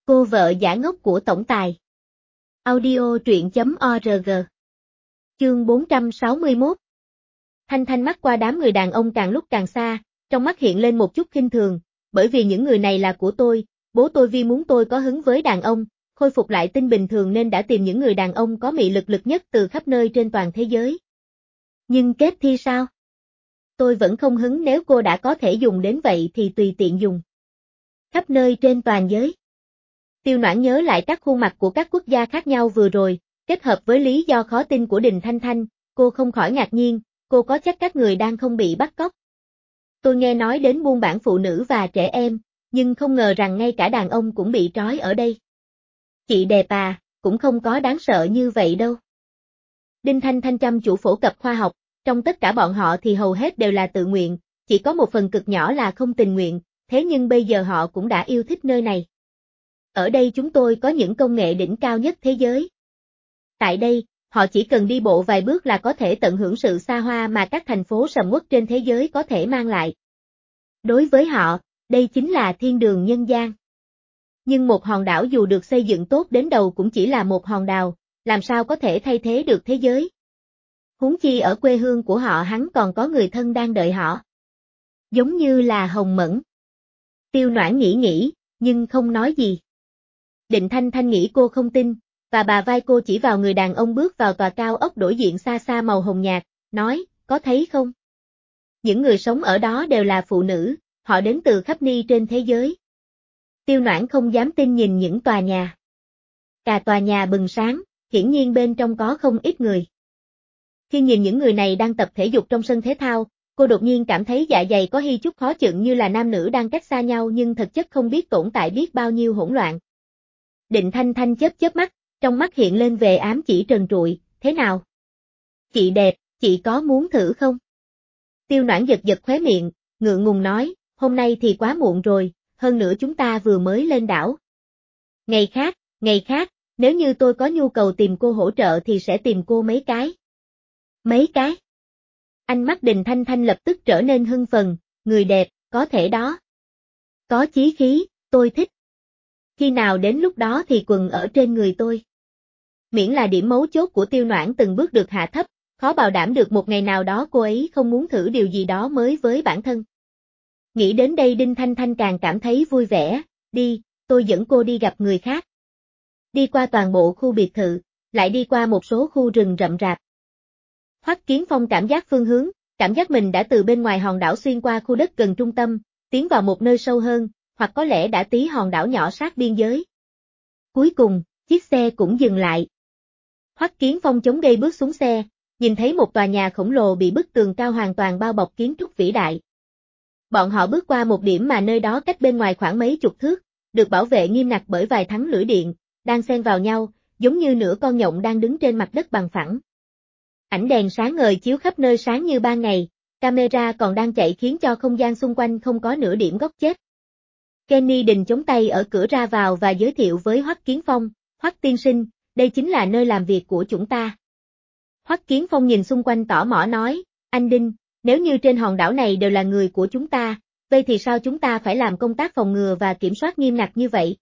Cô vợ giả ngốc của tổng tài. Audio truyện.org. Chương 461. Thanh Thanh mắt qua đám người đàn ông càng lúc càng xa, trong mắt hiện lên một chút khinh thường, bởi vì những người này là của tôi, bố tôi vì muốn tôi có hứng với đàn ông, khôi phục lại tinh bình thường nên đã tìm những người đàn ông có mị lực nhất từ khắp nơi trên toàn thế giới. Nhưng kết thi sao? Tôi vẫn không hứng, nếu cô đã có thể dùng đến vậy thì tùy tiện dùng. Khắp nơi trên toàn giới. Tiêu Noãn nhớ lại các khuôn mặt của các quốc gia khác nhau vừa rồi, kết hợp với lý do khó tin của Đình Thanh Thanh, cô không khỏi ngạc nhiên, cô có chắc các người đang không bị bắt cóc. Tôi nghe nói đến buôn bán phụ nữ và trẻ em, nhưng không ngờ rằng ngay cả đàn ông cũng bị trói ở đây. Chị đẹp à, cũng không có đáng sợ như vậy đâu. Đinh Thanh Thanh chăm chủ phổ cập khoa học, trong tất cả bọn họ thì hầu hết đều là tự nguyện, chỉ có một phần cực nhỏ là không tình nguyện, thế nhưng bây giờ họ cũng đã yêu thích nơi này. Ở đây chúng tôi có những công nghệ đỉnh cao nhất thế giới. Tại đây, họ chỉ cần đi bộ vài bước là có thể tận hưởng sự xa hoa mà các thành phố sầm uất trên thế giới có thể mang lại. Đối với họ, đây chính là thiên đường nhân gian. Nhưng một hòn đảo dù được xây dựng tốt đến đâu cũng chỉ là một hòn đảo, làm sao có thể thay thế được thế giới. Huống chi ở quê hương của họ hắn còn có người thân đang đợi họ. Giống như là Hồng Mẫn. Tiêu Noãn nghĩ, nhưng không nói gì. Định Thanh Thanh nghĩ cô không tin, và bà vai cô chỉ vào người đàn ông bước vào tòa cao ốc đổi diện xa xa màu hồng nhạt, nói, có thấy không? Những người sống ở đó đều là phụ nữ, họ đến từ khắp nơi trên thế giới. Tiêu Noãn không dám tin nhìn những tòa nhà. Cả tòa nhà bừng sáng, hiển nhiên bên trong có không ít người. Khi nhìn những người này đang tập thể dục trong sân thể thao, cô đột nhiên cảm thấy dạ dày có hi chút khó chịu, như là nam nữ đang cách xa nhau nhưng thực chất không biết tồn tại biết bao nhiêu hỗn loạn. Định Thanh Thanh chớp mắt, trong mắt hiện lên về ám chỉ trần trụi, thế nào? Chị đẹp, chị có muốn thử không? Tiêu Noãn giật khóe miệng, ngượng ngùng nói, hôm nay thì quá muộn rồi, hơn nữa chúng ta vừa mới lên đảo. Ngày khác, nếu như tôi có nhu cầu tìm cô hỗ trợ thì sẽ tìm cô mấy cái. Mấy cái? Ánh mắt Đình Thanh Thanh lập tức trở nên hưng phấn, người đẹp, có thể đó. Có chí khí, tôi thích. Khi nào đến lúc đó thì quần ở trên người tôi. Miễn là điểm mấu chốt của Tiêu Noãn từng bước được hạ thấp, khó bảo đảm được một ngày nào đó cô ấy không muốn thử điều gì đó mới với bản thân. Nghĩ đến đây Đinh Thanh Thanh càng cảm thấy vui vẻ, đi, tôi dẫn cô đi gặp người khác. Đi qua toàn bộ khu biệt thự, lại đi qua một số khu rừng rậm rạp. Hoắc Kiến Phong cảm giác phương hướng, cảm giác mình đã từ bên ngoài hòn đảo xuyên qua khu đất gần trung tâm, tiến vào một nơi sâu hơn, hoặc có lẽ đã tí hòn đảo nhỏ sát biên giới. Cuối cùng, chiếc xe cũng dừng lại. Hoắc Kiến Phong chống gây bước xuống xe, nhìn thấy một tòa nhà khổng lồ bị bức tường cao hoàn toàn bao bọc kiến trúc vĩ đại. Bọn họ bước qua một điểm mà nơi đó cách bên ngoài khoảng mấy chục thước, được bảo vệ nghiêm ngặt bởi vài thắng lưỡi điện, đang xen vào nhau, giống như nửa con nhộng đang đứng trên mặt đất bằng phẳng. Ánh đèn sáng ngời chiếu khắp nơi sáng như ban ngày, camera còn đang chạy khiến cho không gian xung quanh không có nửa điểm góc chết. Kenny Đình chống tay ở cửa ra vào và giới thiệu với Hoắc Kiến Phong, Hoắc tiên sinh, đây chính là nơi làm việc của chúng ta. Hoắc Kiến Phong nhìn xung quanh tỏ mỏ nói, anh Đinh, nếu như trên hòn đảo này đều là người của chúng ta, vậy thì sao chúng ta phải làm công tác phòng ngừa và kiểm soát nghiêm ngặt như vậy?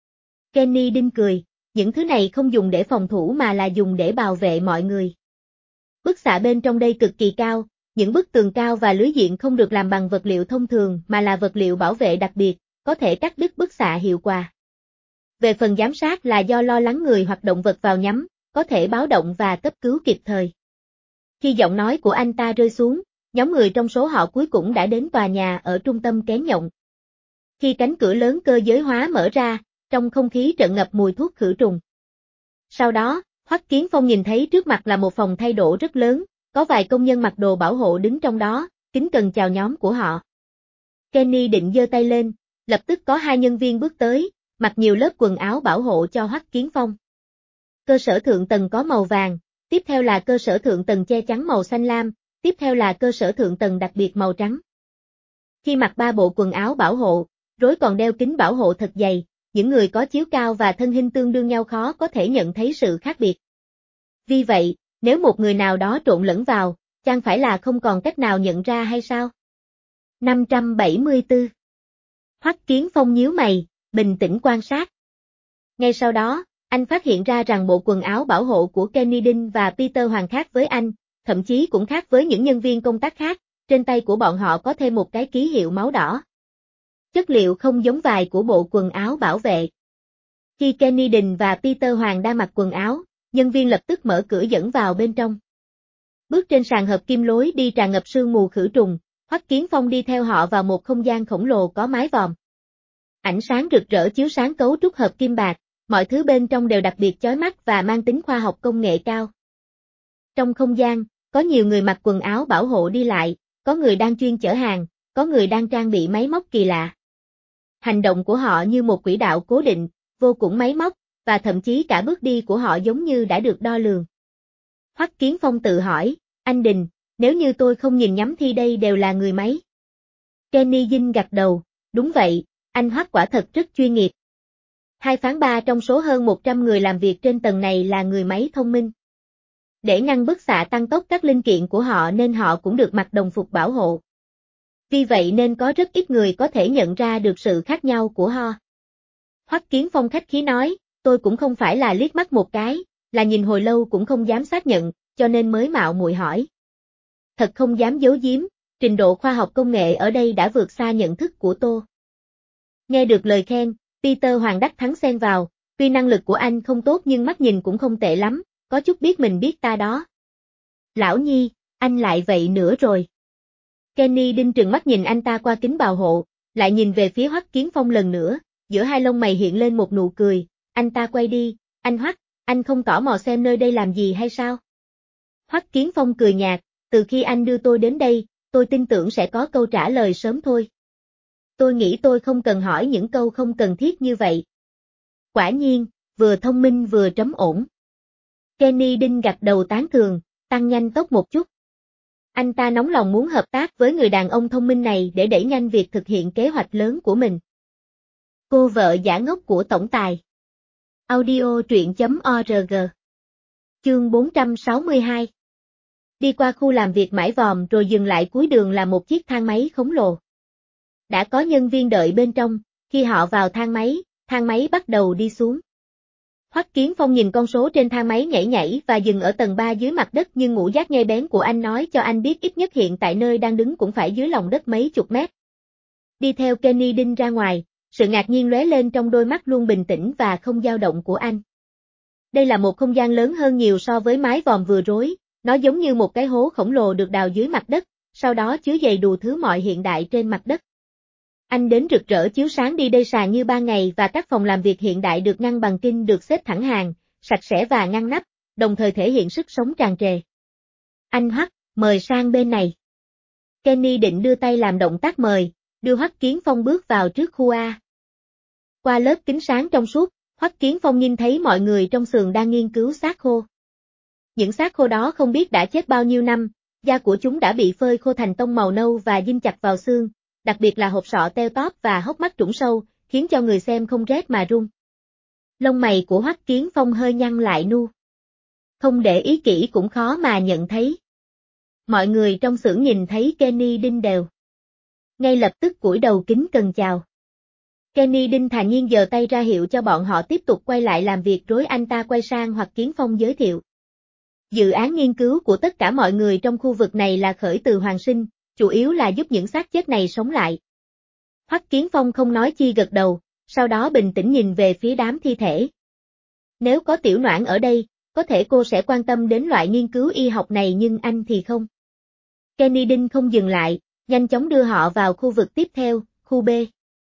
Kenny Đinh cười, những thứ này không dùng để phòng thủ mà là dùng để bảo vệ mọi người. Bức xạ bên trong đây cực kỳ cao, những bức tường cao và lưới điện không được làm bằng vật liệu thông thường mà là vật liệu bảo vệ đặc biệt, có thể cắt đứt bức xạ hiệu quả. Về phần giám sát là do lo lắng người hoặc động vật vào nhắm, có thể báo động và cấp cứu kịp thời. Khi giọng nói của anh ta rơi xuống, nhóm người trong số họ cuối cùng đã đến tòa nhà ở trung tâm kén nhộng. Khi cánh cửa lớn cơ giới hóa mở ra, trong không khí trợn ngập mùi thuốc khử trùng. Sau đó, Hoắc Kiến Phong nhìn thấy trước mặt là một phòng thay đồ rất lớn, có vài công nhân mặc đồ bảo hộ đứng trong đó, kính cẩn chào nhóm của họ. Kenny định giơ tay lên, lập tức có hai nhân viên bước tới, mặc nhiều lớp quần áo bảo hộ cho Hoắc Kiến Phong. Cơ sở thượng tầng có màu vàng, tiếp theo là cơ sở thượng tầng che chắn màu xanh lam, tiếp theo là cơ sở thượng tầng đặc biệt màu trắng. Khi mặc ba bộ quần áo bảo hộ, rối còn đeo kính bảo hộ thật dày, những người có chiếu cao và thân hình tương đương nhau khó có thể nhận thấy sự khác biệt. Vì vậy, nếu một người nào đó trộn lẫn vào, chẳng phải là không còn cách nào nhận ra hay sao? 574. Hoắc Kiến Phong nhíu mày, bình tĩnh quan sát. Ngay sau đó, anh phát hiện ra rằng bộ quần áo bảo hộ của Kenny Dean và Peter Hoàng khác với anh, thậm chí cũng khác với những nhân viên công tác khác, trên tay của bọn họ có thêm một cái ký hiệu máu đỏ. Chất liệu không giống vải của bộ quần áo bảo vệ. Khi Kenny Dean và Peter Hoàng đang mặc quần áo, nhân viên lập tức mở cửa dẫn vào bên trong. Bước trên sàn hợp kim lối đi tràn ngập sương mù khử trùng, Hoắc Kiến Phong đi theo họ vào một không gian khổng lồ có mái vòm. Ánh sáng rực rỡ chiếu sáng cấu trúc hợp kim bạc, mọi thứ bên trong đều đặc biệt chói mắt và mang tính khoa học công nghệ cao. Trong không gian, có nhiều người mặc quần áo bảo hộ đi lại, có người đang chuyên chở hàng, có người đang trang bị máy móc kỳ lạ. Hành động của họ như một quỹ đạo cố định, vô cùng máy móc, và thậm chí cả bước đi của họ giống như đã được đo lường. Hoắc Kiến Phong tự hỏi, anh Đình, nếu như tôi không nhìn nhắm thì đây đều là người máy. Kenny Dean gật đầu, đúng vậy, anh Hoắc quả thật rất chuyên nghiệp. 2/3 trong số hơn 100 người làm việc trên tầng này là người máy thông minh. Để ngăn bức xạ tăng tốc các linh kiện của họ nên họ cũng được mặc đồng phục bảo hộ. Vì vậy nên có rất ít người có thể nhận ra được sự khác nhau của họ. Hoắc Kiến Phong khách khí nói, tôi cũng không phải là liếc mắt một cái, là nhìn hồi lâu cũng không dám xác nhận, cho nên mới mạo muội hỏi. Thật không dám giấu giếm, trình độ khoa học công nghệ ở đây đã vượt xa nhận thức của tôi. Nghe được lời khen, Peter Hoàng đắc thắng xen vào, tuy năng lực của anh không tốt nhưng mắt nhìn cũng không tệ lắm, có chút biết mình biết ta đó. Lão Nhi, anh lại vậy nữa rồi. Kenny Dean trừng mắt nhìn anh ta qua kính bảo hộ, lại nhìn về phía Hoắc Kiến Phong lần nữa, giữa hai lông mày hiện lên một nụ cười, anh ta quay đi, anh Hoắc, anh không tò mò xem nơi đây làm gì hay sao? Hoắc Kiến Phong cười nhạt, từ khi anh đưa tôi đến đây, tôi tin tưởng sẽ có câu trả lời sớm thôi. Tôi nghĩ tôi không cần hỏi những câu không cần thiết như vậy. Quả nhiên, vừa thông minh vừa trầm ổn. Kenny Dean gật đầu tán thường, tăng nhanh tốc một chút. Anh ta nóng lòng muốn hợp tác với người đàn ông thông minh này để đẩy nhanh việc thực hiện kế hoạch lớn của mình. Cô vợ giả ngốc của tổng tài. Audio truyện.org. Chương 462. Đi qua khu làm việc mãi vòm rồi dừng lại cuối đường là một chiếc thang máy khổng lồ. Đã có nhân viên đợi bên trong, khi họ vào thang máy bắt đầu đi xuống. Hoắc Kiến Phong nhìn con số trên thang máy nhảy và dừng ở tầng 3 dưới mặt đất nhưng ngũ giác nhạy bén của anh nói cho anh biết ít nhất hiện tại nơi đang đứng cũng phải dưới lòng đất mấy chục mét. Đi theo Kenny Dean ra ngoài, sự ngạc nhiên lóe lên trong đôi mắt luôn bình tĩnh và không dao động của anh. Đây là một không gian lớn hơn nhiều so với mái vòm vừa rồi, nó giống như một cái hố khổng lồ được đào dưới mặt đất, sau đó chứa đầy đủ thứ mọi hiện đại trên mặt đất. Anh đến rực rỡ chiếu sáng đi đây sàn như ban ngày và các phòng làm việc hiện đại được ngăn bằng kinh được xếp thẳng hàng, sạch sẽ và ngăn nắp, đồng thời thể hiện sức sống tràn trề. Anh Hoắc, mời sang bên này. Kenny định đưa tay làm động tác mời, đưa Hoắc Kiến Phong bước vào trước khu A. Qua lớp kính sáng trong suốt, Hoắc Kiến Phong nhìn thấy mọi người trong xưởng đang nghiên cứu xác khô. Những xác khô đó không biết đã chết bao nhiêu năm, da của chúng đã bị phơi khô thành tông màu nâu và dinh chặt vào xương, đặc biệt là hộp sọ teo tóp và hốc mắt trũng sâu, khiến cho người xem không rét mà run. Lông mày của Hoắc Kiến Phong hơi nhăn lại nu. Không để ý kỹ cũng khó mà nhận thấy. Mọi người trong xưởng nhìn thấy Kenny Dean đều. Ngay lập tức cúi đầu kính cẩn chào. Kenny Dean thản nhiên giơ tay ra hiệu cho bọn họ tiếp tục quay lại làm việc rồi anh ta quay sang Hoắc Kiến Phong giới thiệu. Dự án nghiên cứu của tất cả mọi người trong khu vực này là khởi từ hoàn sinh, chủ yếu là giúp những xác chết này sống lại. Hoắc Kiến Phong không nói chi gật đầu, sau đó bình tĩnh nhìn về phía đám thi thể. Nếu có Tiểu Noãn ở đây, có thể cô sẽ quan tâm đến loại nghiên cứu y học này nhưng anh thì không. Kenny Dean không dừng lại, nhanh chóng đưa họ vào khu vực tiếp theo, khu B.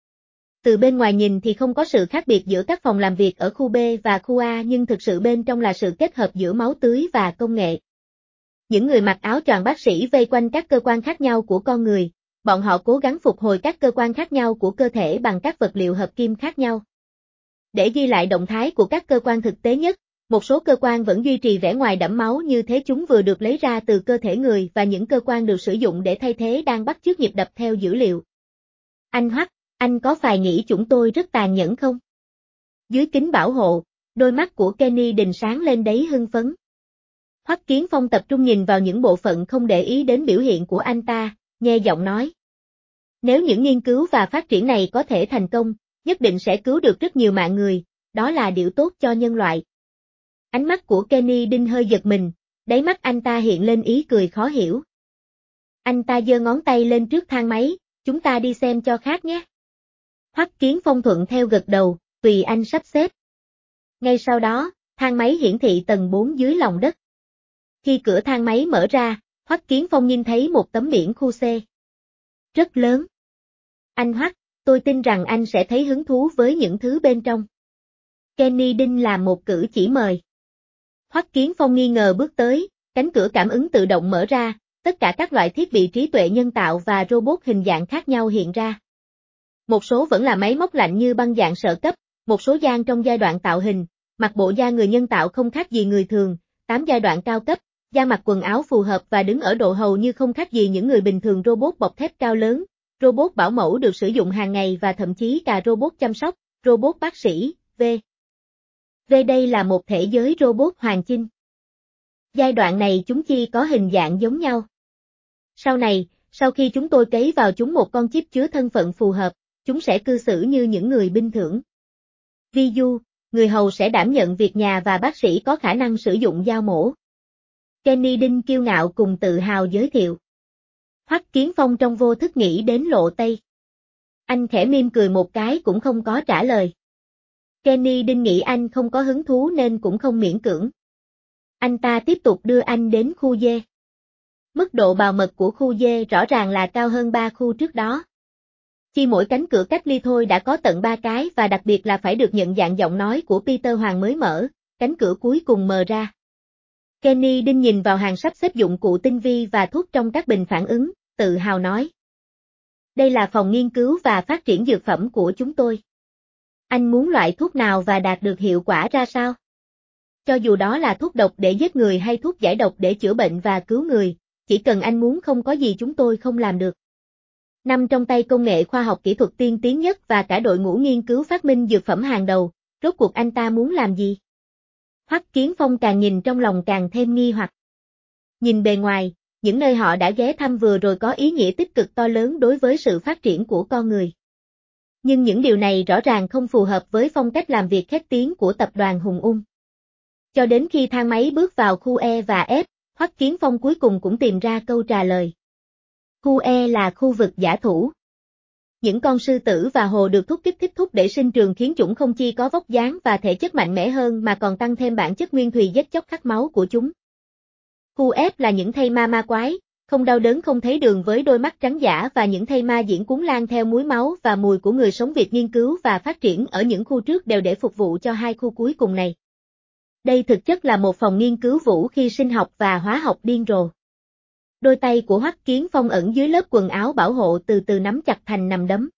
Từ bên ngoài nhìn thì không có sự khác biệt giữa các phòng làm việc ở khu B và khu A nhưng thực sự bên trong là sự kết hợp giữa máu tươi và công nghệ. Những người mặc áo choàng bác sĩ vây quanh các cơ quan khác nhau của con người, bọn họ cố gắng phục hồi các cơ quan khác nhau của cơ thể bằng các vật liệu hợp kim khác nhau. Để ghi lại động thái của các cơ quan thực tế nhất, một số cơ quan vẫn duy trì vẻ ngoài đẫm máu như thế chúng vừa được lấy ra từ cơ thể người và những cơ quan được sử dụng để thay thế đang bắt chước nhịp đập theo dữ liệu. Anh Hoắc, anh có phải nghĩ chúng tôi rất tàn nhẫn không? Dưới kính bảo hộ, đôi mắt của Kenny Dean sáng lên đấy hưng phấn. Hoắc Kiến Phong tập trung nhìn vào những bộ phận không để ý đến biểu hiện của anh ta, nhe giọng nói. Nếu những nghiên cứu và phát triển này có thể thành công, nhất định sẽ cứu được rất nhiều mạng người, đó là điều tốt cho nhân loại. Ánh mắt của Kenny Đinh hơi giật mình, đáy mắt anh ta hiện lên ý cười khó hiểu. Anh ta giơ ngón tay lên trước thang máy, chúng ta đi xem cho khác nhé. Hoắc Kiến Phong thuận theo gật đầu, tùy anh sắp xếp. Ngay sau đó, thang máy hiển thị tầng 4 dưới lòng đất. Khi cửa thang máy mở ra, Hoắc Kiến Phong nhìn thấy một tấm biển khu C. Rất lớn. Anh Hoắc, tôi tin rằng anh sẽ thấy hứng thú với những thứ bên trong. Kenny Đinh làm một cử chỉ mời. Hoắc Kiến Phong nghi ngờ bước tới, cánh cửa cảm ứng tự động mở ra, tất cả các loại thiết bị trí tuệ nhân tạo và robot hình dạng khác nhau hiện ra. Một số vẫn là máy móc lạnh như băng dạng sở cấp, một số đang trong giai đoạn tạo hình, mặc bộ da người nhân tạo không khác gì người thường, 8 giai đoạn cao cấp, da mặc quần áo phù hợp và đứng ở độ hầu như không khác gì những người bình thường. Robot bọc thép cao lớn, robot bảo mẫu được sử dụng hàng ngày và thậm chí cả robot chăm sóc, robot bác sĩ, đây là một thể giới robot hoàn chỉnh. Giai đoạn này chúng chỉ có hình dạng giống nhau. Sau này, sau khi chúng tôi cấy vào chúng một con chip chứa thân phận phù hợp, chúng sẽ cư xử như những người bình thường. Ví dụ, người hầu sẽ đảm nhận việc nhà và bác sĩ có khả năng sử dụng dao mổ. Kenny Đinh kiêu ngạo cùng tự hào giới thiệu. Hoắc Kiến Phong trong vô thức nghĩ đến Lộ Tây. Anh khẽ mỉm cười một cái cũng không có trả lời. Kenny Đinh nghĩ anh không có hứng thú nên cũng không miễn cưỡng. Anh ta tiếp tục đưa anh đến khu D. Mức độ bảo mật của khu D rõ ràng là cao hơn 3 khu trước đó. Chỉ mỗi cánh cửa cách ly thôi đã có tận 3 cái và đặc biệt là phải được nhận dạng giọng nói của Peter Hoàng mới mở, cánh cửa cuối cùng mở ra. Kenny Đinh nhìn vào hàng sắp xếp dụng cụ tinh vi và thuốc trong các bình phản ứng, tự hào nói. Đây là phòng nghiên cứu và phát triển dược phẩm của chúng tôi. Anh muốn loại thuốc nào và đạt được hiệu quả ra sao? Cho dù đó là thuốc độc để giết người hay thuốc giải độc để chữa bệnh và cứu người, chỉ cần anh muốn không có gì chúng tôi không làm được. Nằm trong tay công nghệ khoa học kỹ thuật tiên tiến nhất và cả đội ngũ nghiên cứu phát minh dược phẩm hàng đầu, rốt cuộc anh ta muốn làm gì? Hoắc Kiến Phong càng nhìn trong lòng càng thêm nghi hoặc. Nhìn bề ngoài, những nơi họ đã ghé thăm vừa rồi có ý nghĩa tích cực to lớn đối với sự phát triển của con người. Nhưng những điều này rõ ràng không phù hợp với phong cách làm việc khét tiếng của tập đoàn Hùng Ung. Cho đến khi thang máy bước vào khu E và F, Hoắc Kiến Phong cuối cùng cũng tìm ra câu trả lời. Khu E là khu vực giả thủ. Những con sư tử và hồ được thúc kích thích thúc để sinh trường khiến chúng không chỉ có vóc dáng và thể chất mạnh mẽ hơn mà còn tăng thêm bản chất nguyên thùy giết chóc khát máu của chúng. Khu F là những thây ma quái, không đau đớn không thấy đường với đôi mắt trắng dã và những thây ma diễn cuốn lang theo muối máu và mùi của người sống. Việc nghiên cứu và phát triển ở những khu trước đều để phục vụ cho hai khu cuối cùng này. Đây thực chất là một phòng nghiên cứu vũ khí sinh học và hóa học điên rồ. Đôi tay của Hoắc Kiến Phong ẩn dưới lớp quần áo bảo hộ từ từ nắm chặt thành nắm đấm.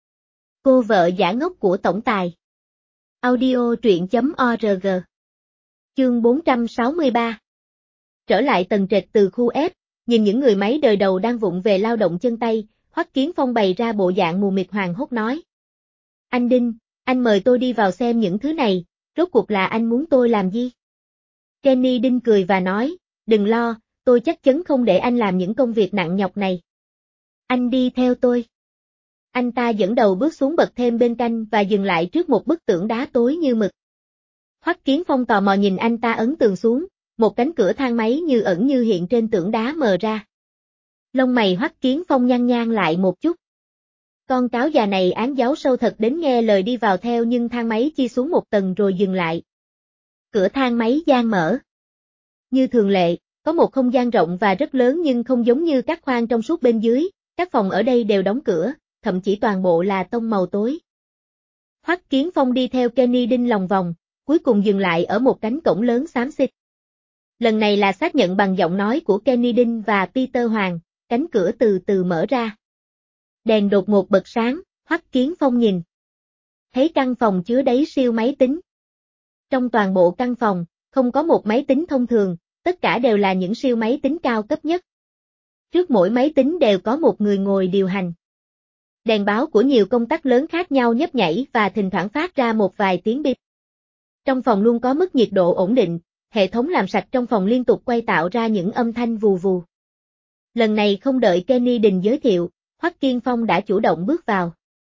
Cô vợ giả ngốc của tổng tài. Audio truyện.org. Chương 463. Trở lại tầng trệt từ khu F, nhìn những người máy đời đầu đang vụng về lao động chân tay, Hoắc Kiến Phong bày ra bộ dạng mù mịt hoảng hốt nói. Anh Đinh, anh mời tôi đi vào xem những thứ này, rốt cuộc là anh muốn tôi làm gì? Kenny Đinh cười và nói, đừng lo, tôi chắc chắn không để anh làm những công việc nặng nhọc này. Anh đi theo tôi. Anh ta dẫn đầu bước xuống bậc thềm bên cạnh và dừng lại trước một bức tường đá tối như mực. Hoắc Kiến Phong tò mò nhìn anh ta ấn tường xuống, một cánh cửa thang máy như ẩn như hiện trên tường đá mở ra. Lông mày Hoắc Kiến Phong nhăn nhăn lại một chút. Con cáo già này án giáo sâu thật đến nghe lời đi vào theo nhưng thang máy chi xuống một tầng rồi dừng lại. Cửa thang máy gian mở. Như thường lệ, có một không gian rộng và rất lớn nhưng không giống như các khoang trong suốt bên dưới, các phòng ở đây đều đóng cửa, thậm chí toàn bộ là tông màu tối. Hoắc Kiến Phong đi theo Kenny Đinh lòng vòng, cuối cùng dừng lại ở một cánh cổng lớn xám xịt. Lần này là xác nhận bằng giọng nói của Kenny Đinh và Peter Hoàng, cánh cửa từ từ mở ra. Đèn đột ngột bật sáng, Hoắc Kiến Phong nhìn. Thấy căn phòng chứa đầy siêu máy tính. Trong toàn bộ căn phòng, không có một máy tính thông thường, tất cả đều là những siêu máy tính cao cấp nhất. Trước mỗi máy tính đều có một người ngồi điều hành. Đèn báo của nhiều công tắc lớn khác nhau nhấp nhảy và thỉnh thoảng phát ra một vài tiếng bip. Trong phòng luôn có mức nhiệt độ ổn định, hệ thống làm sạch trong phòng liên tục quay tạo ra những âm thanh vù vù. Lần này không đợi Kenny Đình giới thiệu, Hoắc Kiến Phong đã chủ động bước vào.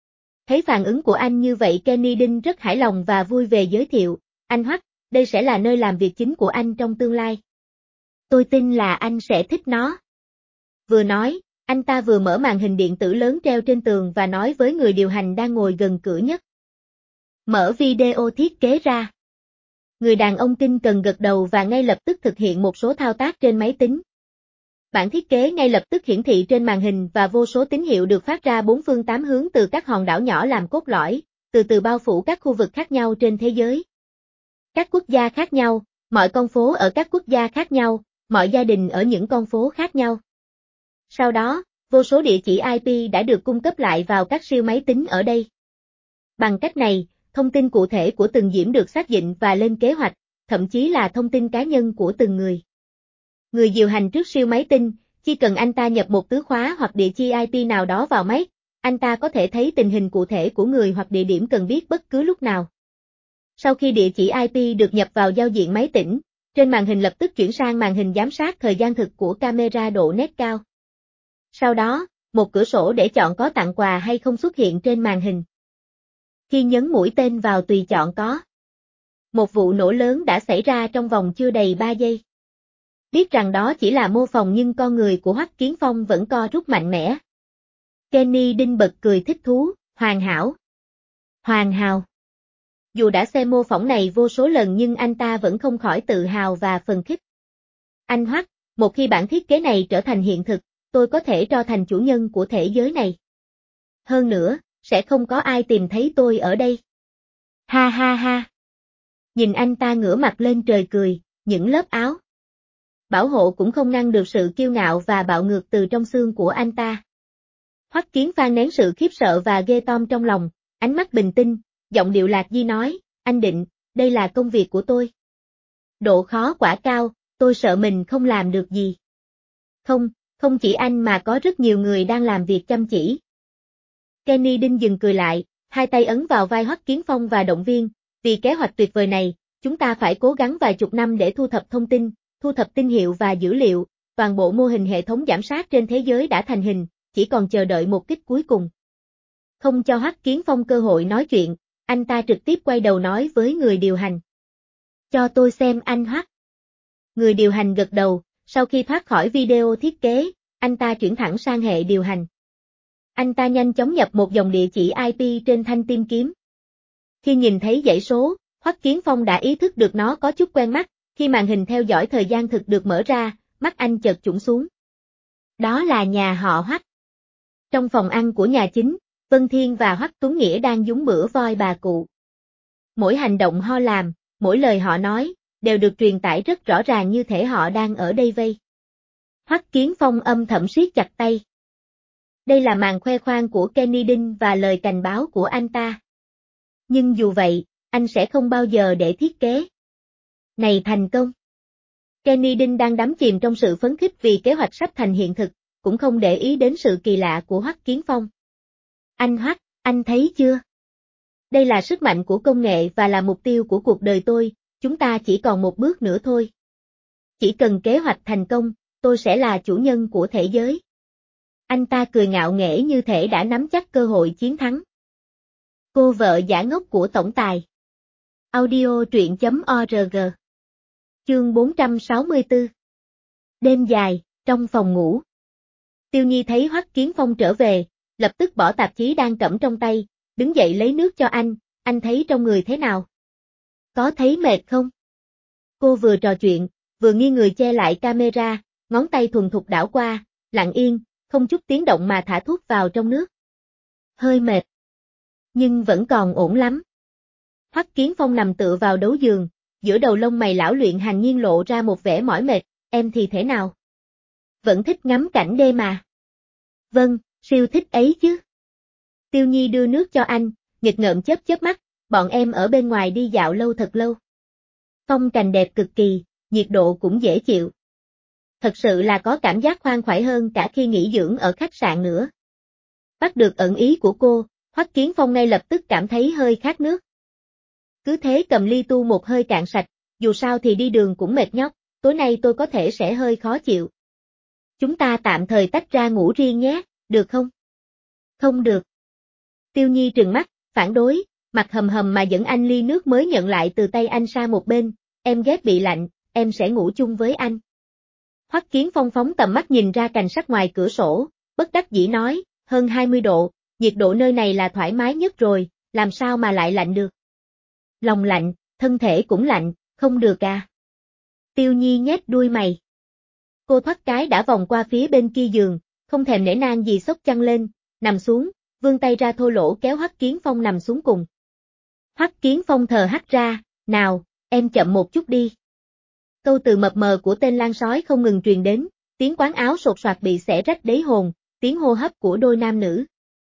Thấy phản ứng của anh như vậy Kenny Đinh rất hài lòng và vui vẻ giới thiệu, anh Hoắc, đây sẽ là nơi làm việc chính của anh trong tương lai. Tôi tin là anh sẽ thích nó. Vừa nói, anh ta vừa mở màn hình điện tử lớn treo trên tường và nói với người điều hành đang ngồi gần cửa nhất. Mở video thiết kế ra. Người đàn ông tinh cần gật đầu và ngay lập tức thực hiện một số thao tác trên máy tính. Bản thiết kế ngay lập tức hiển thị trên màn hình và vô số tín hiệu được phát ra bốn phương tám hướng từ các hòn đảo nhỏ làm cốt lõi, từ từ bao phủ các khu vực khác nhau trên thế giới. Các quốc gia khác nhau, mọi con phố ở các quốc gia khác nhau, mọi gia đình ở những con phố khác nhau. Sau đó, vô số địa chỉ IP đã được cung cấp lại vào các siêu máy tính ở đây. Bằng cách này, thông tin cụ thể của từng diễm được xác định và lên kế hoạch, thậm chí là thông tin cá nhân của từng người. Người điều hành trước siêu máy tính, chỉ cần anh ta nhập một từ khóa hoặc địa chỉ IP nào đó vào máy, anh ta có thể thấy tình hình cụ thể của người hoặc địa điểm cần biết bất cứ lúc nào. Sau khi địa chỉ IP được nhập vào giao diện máy tính, trên màn hình lập tức chuyển sang màn hình giám sát thời gian thực của camera độ nét cao. Sau đó, một cửa sổ để chọn có tặng quà hay không xuất hiện trên màn hình. Khi nhấn mũi tên vào tùy chọn có. Một vụ nổ lớn đã xảy ra trong vòng chưa đầy 3 giây. Biết rằng đó chỉ là mô phỏng nhưng con người của Hoắc Kiến Phong vẫn co rút mạnh mẽ. Kenny Đinh bật cười thích thú, hoàn hảo. Hoàn hảo. Dù đã xem mô phỏng này vô số lần nhưng anh ta vẫn không khỏi tự hào và phấn khích. Anh Hoắc, một khi bản thiết kế này trở thành hiện thực, tôi có thể trở thành chủ nhân của thế giới này. Hơn nữa, sẽ không có ai tìm thấy tôi ở đây. Ha ha ha. Nhìn anh ta ngửa mặt lên trời cười, những lớp áo bảo hộ cũng không ngăn được sự kiêu ngạo và bạo ngược từ trong xương của anh ta. Hoắc Kiến Phan nén sự khiếp sợ và ghê tởm trong lòng, ánh mắt bình tĩnh, giọng điệu lạc di nói, anh Định, đây là công việc của tôi. Độ khó quả cao, tôi sợ mình không làm được gì. Không chỉ anh mà có rất nhiều người đang làm việc chăm chỉ. Kenny Đinh dừng cười lại, hai tay ấn vào vai Hoắc Kiến Phong và động viên, vì kế hoạch tuyệt vời này, chúng ta phải cố gắng vài chục năm để thu thập thông tin, thu thập tín hiệu và dữ liệu, toàn bộ mô hình hệ thống giám sát trên thế giới đã thành hình, chỉ còn chờ đợi một kích cuối cùng. Không cho Hoắc Kiến Phong cơ hội nói chuyện, anh ta trực tiếp quay đầu nói với người điều hành. Cho tôi xem anh Hoắc. Người điều hành gật đầu, sau khi thoát khỏi video thiết kế, anh ta chuyển thẳng sang hệ điều hành. Anh ta nhanh chóng nhập một dòng địa chỉ IP trên thanh tìm kiếm. Khi nhìn thấy dãy số, Hoắc Kiến Phong đã ý thức được nó có chút quen mắt, khi màn hình theo dõi thời gian thực được mở ra, mắt anh chợt chũng xuống. Đó là nhà họ Hoắc. Trong phòng ăn của nhà chính, Vân Thiên và Hoắc Tuấn Nghĩa đang dúng bữa voi bà cụ. Mỗi hành động họ làm, mỗi lời họ nói, đều được truyền tải rất rõ ràng như thể họ đang ở đây vây. Hoắc Kiến Phong âm thầm siết chặt tay. Đây là màn khoe khoang của Kenny Đinh và lời cảnh báo của anh ta. Nhưng dù vậy, anh sẽ không bao giờ để thiết kế này thành công. Kenny Đinh đang đắm chìm trong sự phấn khích vì kế hoạch sắp thành hiện thực, cũng không để ý đến sự kỳ lạ của Hoắc Kiến Phong. Anh Hoắc, anh thấy chưa? Đây là sức mạnh của công nghệ và là mục tiêu của cuộc đời tôi, chúng ta chỉ còn một bước nữa thôi. Chỉ cần kế hoạch thành công, tôi sẽ là chủ nhân của thế giới. Anh ta cười ngạo nghễ như thể đã nắm chắc cơ hội chiến thắng. Cô vợ giả ngốc của tổng tài. Audio truyện.org. Chương 464. Đêm dài, trong phòng ngủ. Tiêu Nhi thấy Hoắc Kiến Phong trở về, lập tức bỏ tạp chí đang cẫm trong tay, đứng dậy lấy nước cho anh thấy trong người thế nào? Có thấy mệt không? Cô vừa trò chuyện, vừa nghiêng người che lại camera, ngón tay thuần thục đảo qua, lặng yên, không chút tiếng động mà thả thuốc vào trong nước. Hơi mệt. Nhưng vẫn còn ổn lắm. Hoắc Kiến Phong nằm tựa vào đấu giường, giữa đầu lông mày lão luyện hàn nhiên lộ ra một vẻ mỏi mệt, em thì thế nào? Vẫn thích ngắm cảnh đê mà. Vâng, siêu thích ấy chứ. Tiêu Nhi đưa nước cho anh, nghịch ngợm chớp mắt, bọn em ở bên ngoài đi dạo lâu thật lâu. Phong cảnh đẹp cực kỳ, nhiệt độ cũng dễ chịu. Thật sự là có cảm giác khoan khoái hơn cả khi nghỉ dưỡng ở khách sạn nữa. Bắt được ẩn ý của cô, Hoắc Kiến Phong ngay lập tức cảm thấy hơi khát nước. Cứ thế cầm ly tu một hơi cạn sạch, dù sao thì đi đường cũng mệt nhóc, tối nay tôi có thể sẽ hơi khó chịu. Chúng ta tạm thời tách ra ngủ riêng nhé, được không? Không được. Tiêu Nhi trừng mắt, phản đối, mặt hầm hầm mà dẫn anh ly nước mới nhận lại từ tay anh sang một bên, em ghét bị lạnh, em sẽ ngủ chung với anh. Hoắc Kiến Phong phóng tầm mắt nhìn ra cảnh sắc ngoài cửa sổ, bất đắc dĩ nói, hơn 20 độ, nhiệt độ nơi này là thoải mái nhất rồi, làm sao mà lại lạnh được. Lòng lạnh, thân thể cũng lạnh, không được à. Tiêu Nhi nhếch đuôi mày. Cô thoát cái đã vòng qua phía bên kia giường, không thèm nể nang gì xốc chăn lên, nằm xuống, vươn tay ra thô lỗ kéo Hoắc Kiến Phong nằm xuống cùng. Hoắc Kiến Phong thờ hắt ra, nào, em chậm một chút đi. Câu từ mập mờ của tên lang sói không ngừng truyền đến, tiếng quán áo sột soạt bị xẻ rách đế hồn, tiếng hô hấp của đôi nam nữ.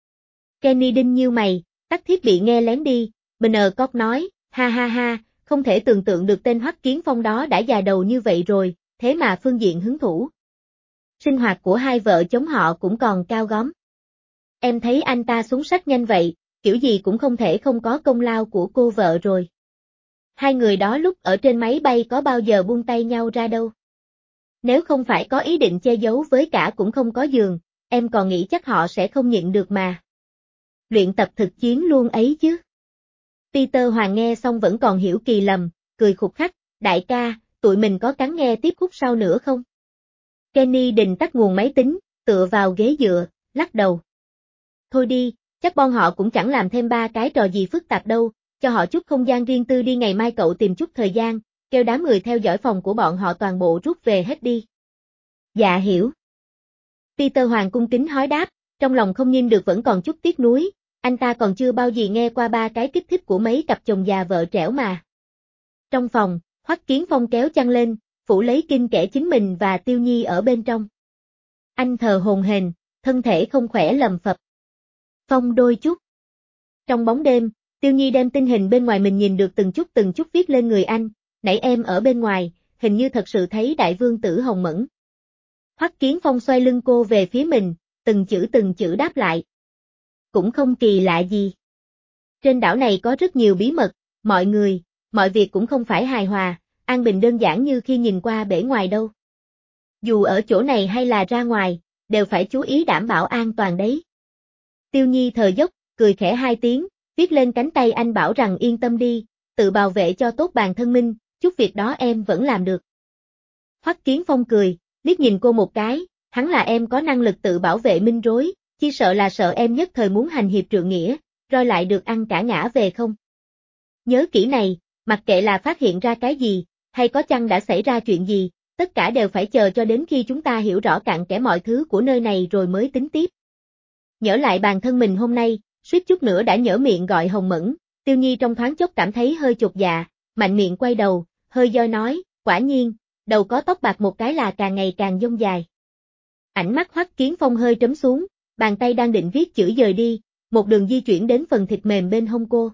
Kenny đinh nhíu mày, tắt thiết bị nghe lén đi, Cóc nói, ha ha ha, không thể tưởng tượng được tên Hoắc Kiến Phong đó đã già đầu như vậy rồi, thế mà phương diện hứng thủ. Sinh hoạt của hai vợ chồng họ cũng còn cao góm. Em thấy anh ta xuống sắc nhanh vậy, kiểu gì cũng không thể không có công lao của cô vợ rồi. Hai người đó lúc ở trên máy bay có bao giờ buông tay nhau ra đâu. Nếu không phải có ý định che giấu với cả cũng không có giường, em còn nghĩ chắc họ sẽ không nhịn được mà. Luyện tập thực chiến luôn ấy chứ. Peter Hoàng nghe xong vẫn còn hiểu kỳ lầm, cười khục khắc, đại ca, tụi mình có cắn nghe tiếp khúc sau nữa không? Kenny Đình tắt nguồn máy tính, tựa vào ghế dựa, lắc đầu. Thôi đi, chắc bọn họ cũng chẳng làm thêm ba cái trò gì phức tạp đâu, cho họ chút không gian riêng tư đi, ngày mai cậu tìm chút thời gian, kêu đám người theo dõi phòng của bọn họ toàn bộ rút về hết đi. Dạ hiểu. Peter Hoàng cung kính hói đáp, trong lòng không nhìn được vẫn còn chút tiếc nuối, anh ta còn chưa bao giờ nghe qua ba cái kích thích của mấy cặp chồng già vợ trẻo mà. Trong phòng, Hoắc Kiến Phong kéo chăn lên, phủ lấy kinh kẽ chính mình và Tiêu Nhi ở bên trong. Anh thờ hồn hển, thân thể không khỏe lầm phập. Phong đôi chút. Trong bóng đêm, Tiêu Nhi đem tình hình bên ngoài mình nhìn được từng chút viết lên người anh, nãy em ở bên ngoài, hình như thật sự thấy đại vương tử Hồng Mẫn. Hoắc Kiến Phong xoay lưng cô về phía mình, từng chữ đáp lại. Cũng không kỳ lạ gì. Trên đảo này có rất nhiều bí mật, mọi người, mọi việc cũng không phải hài hòa, an bình đơn giản như khi nhìn qua bể ngoài đâu. Dù ở chỗ này hay là ra ngoài, đều phải chú ý đảm bảo an toàn đấy. Tiêu Nhi thở dốc, cười khẽ hai tiếng, viết lên cánh tay anh bảo rằng yên tâm đi, tự bảo vệ cho tốt bản thân mình, chút việc đó em vẫn làm được. Hoắc Kiến Phong cười, liếc nhìn cô một cái, hắn là em có năng lực tự bảo vệ minh rối, chỉ sợ là sợ em nhất thời muốn hành hiệp trượng nghĩa, rồi lại được ăn cả ngã về không. Nhớ kỹ này, mặc kệ là phát hiện ra cái gì, hay có chăng đã xảy ra chuyện gì, tất cả đều phải chờ cho đến khi chúng ta hiểu rõ cặn kẽ mọi thứ của nơi này rồi mới tính tiếp. Nhớ lại bản thân mình hôm nay, suýt chút nữa đã nhỡ miệng gọi Hồng Mẫn, Tiêu Nhi trong thoáng chốc cảm thấy hơi chột dạ, mạnh miệng quay đầu, hơi doi nói, quả nhiên, đầu có tóc bạc một cái là càng ngày càng dông dài. Ánh mắt Hoắc Kiến Phong hơi trấm xuống, bàn tay đang định viết chữ dời đi, một đường di chuyển đến phần thịt mềm bên hông cô.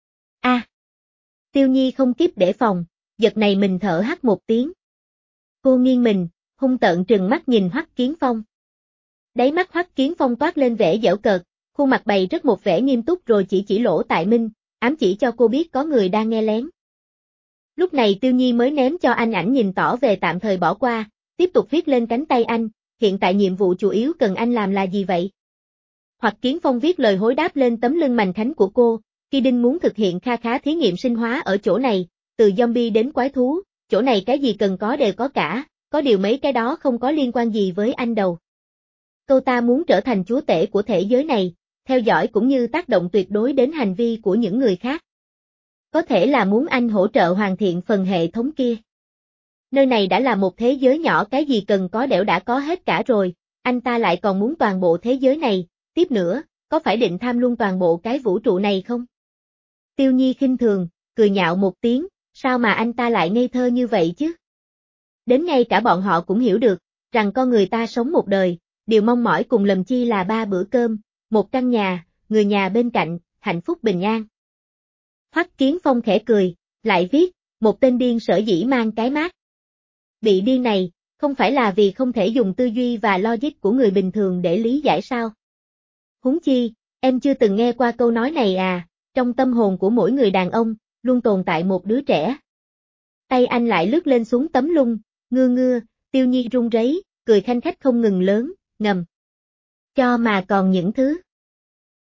Tiêu Nhi không kịp để phòng, giật này mình thở hắt một tiếng. Cô nghiêng mình, hung tợn trừng mắt nhìn Hoắc Kiến Phong. Đáy mắt Hoắc Kiến Phong toát lên vẻ giễu cợt, khuôn mặt bày rất một vẻ nghiêm túc rồi chỉ lỗ tại Minh, ám chỉ cho cô biết có người đang nghe lén. Lúc này Tiêu Nhi mới ném cho anh ảnh nhìn tỏ về tạm thời bỏ qua, tiếp tục viết lên cánh tay anh, hiện tại nhiệm vụ chủ yếu cần anh làm là gì vậy? Hoắc Kiến Phong viết lời hối đáp lên tấm lưng mảnh khảnh của cô, Kỳ Đinh muốn thực hiện kha khá thí nghiệm sinh hóa ở chỗ này, từ zombie đến quái thú, chỗ này cái gì cần có đều có cả, có điều mấy cái đó không có liên quan gì với anh đâu. Cô ta muốn trở thành chúa tể của thế giới này, theo dõi cũng như tác động tuyệt đối đến hành vi của những người khác. Có thể là muốn anh hỗ trợ hoàn thiện phần hệ thống kia. Nơi này đã là một thế giới nhỏ, cái gì cần có đều đã có hết cả rồi, anh ta lại còn muốn toàn bộ thế giới này, tiếp nữa, có phải định tham luôn toàn bộ cái vũ trụ này không? Tiêu Nhi khinh thường, cười nhạo một tiếng, sao mà anh ta lại ngây thơ như vậy chứ? Đến ngay cả bọn họ cũng hiểu được, rằng con người ta sống một đời, điều mong mỏi cùng lầm chi là 3 bữa cơm, một căn nhà, người nhà bên cạnh, hạnh phúc bình an. Hoắc Kiến Phong khẽ cười, lại viết, một tên điên sở dĩ mang cái mác. Bị điên này, không phải là vì không thể dùng tư duy và logic của người bình thường để lý giải sao? Huống chi, em chưa từng nghe qua câu nói này à, trong tâm hồn của mỗi người đàn ông, luôn tồn tại một đứa trẻ. Tay anh lại lướt lên xuống tấm lung, ngưa, Tiêu Nhi run rẩy, cười khanh khách không ngừng lớn, ngầm. Cho mà còn những thứ.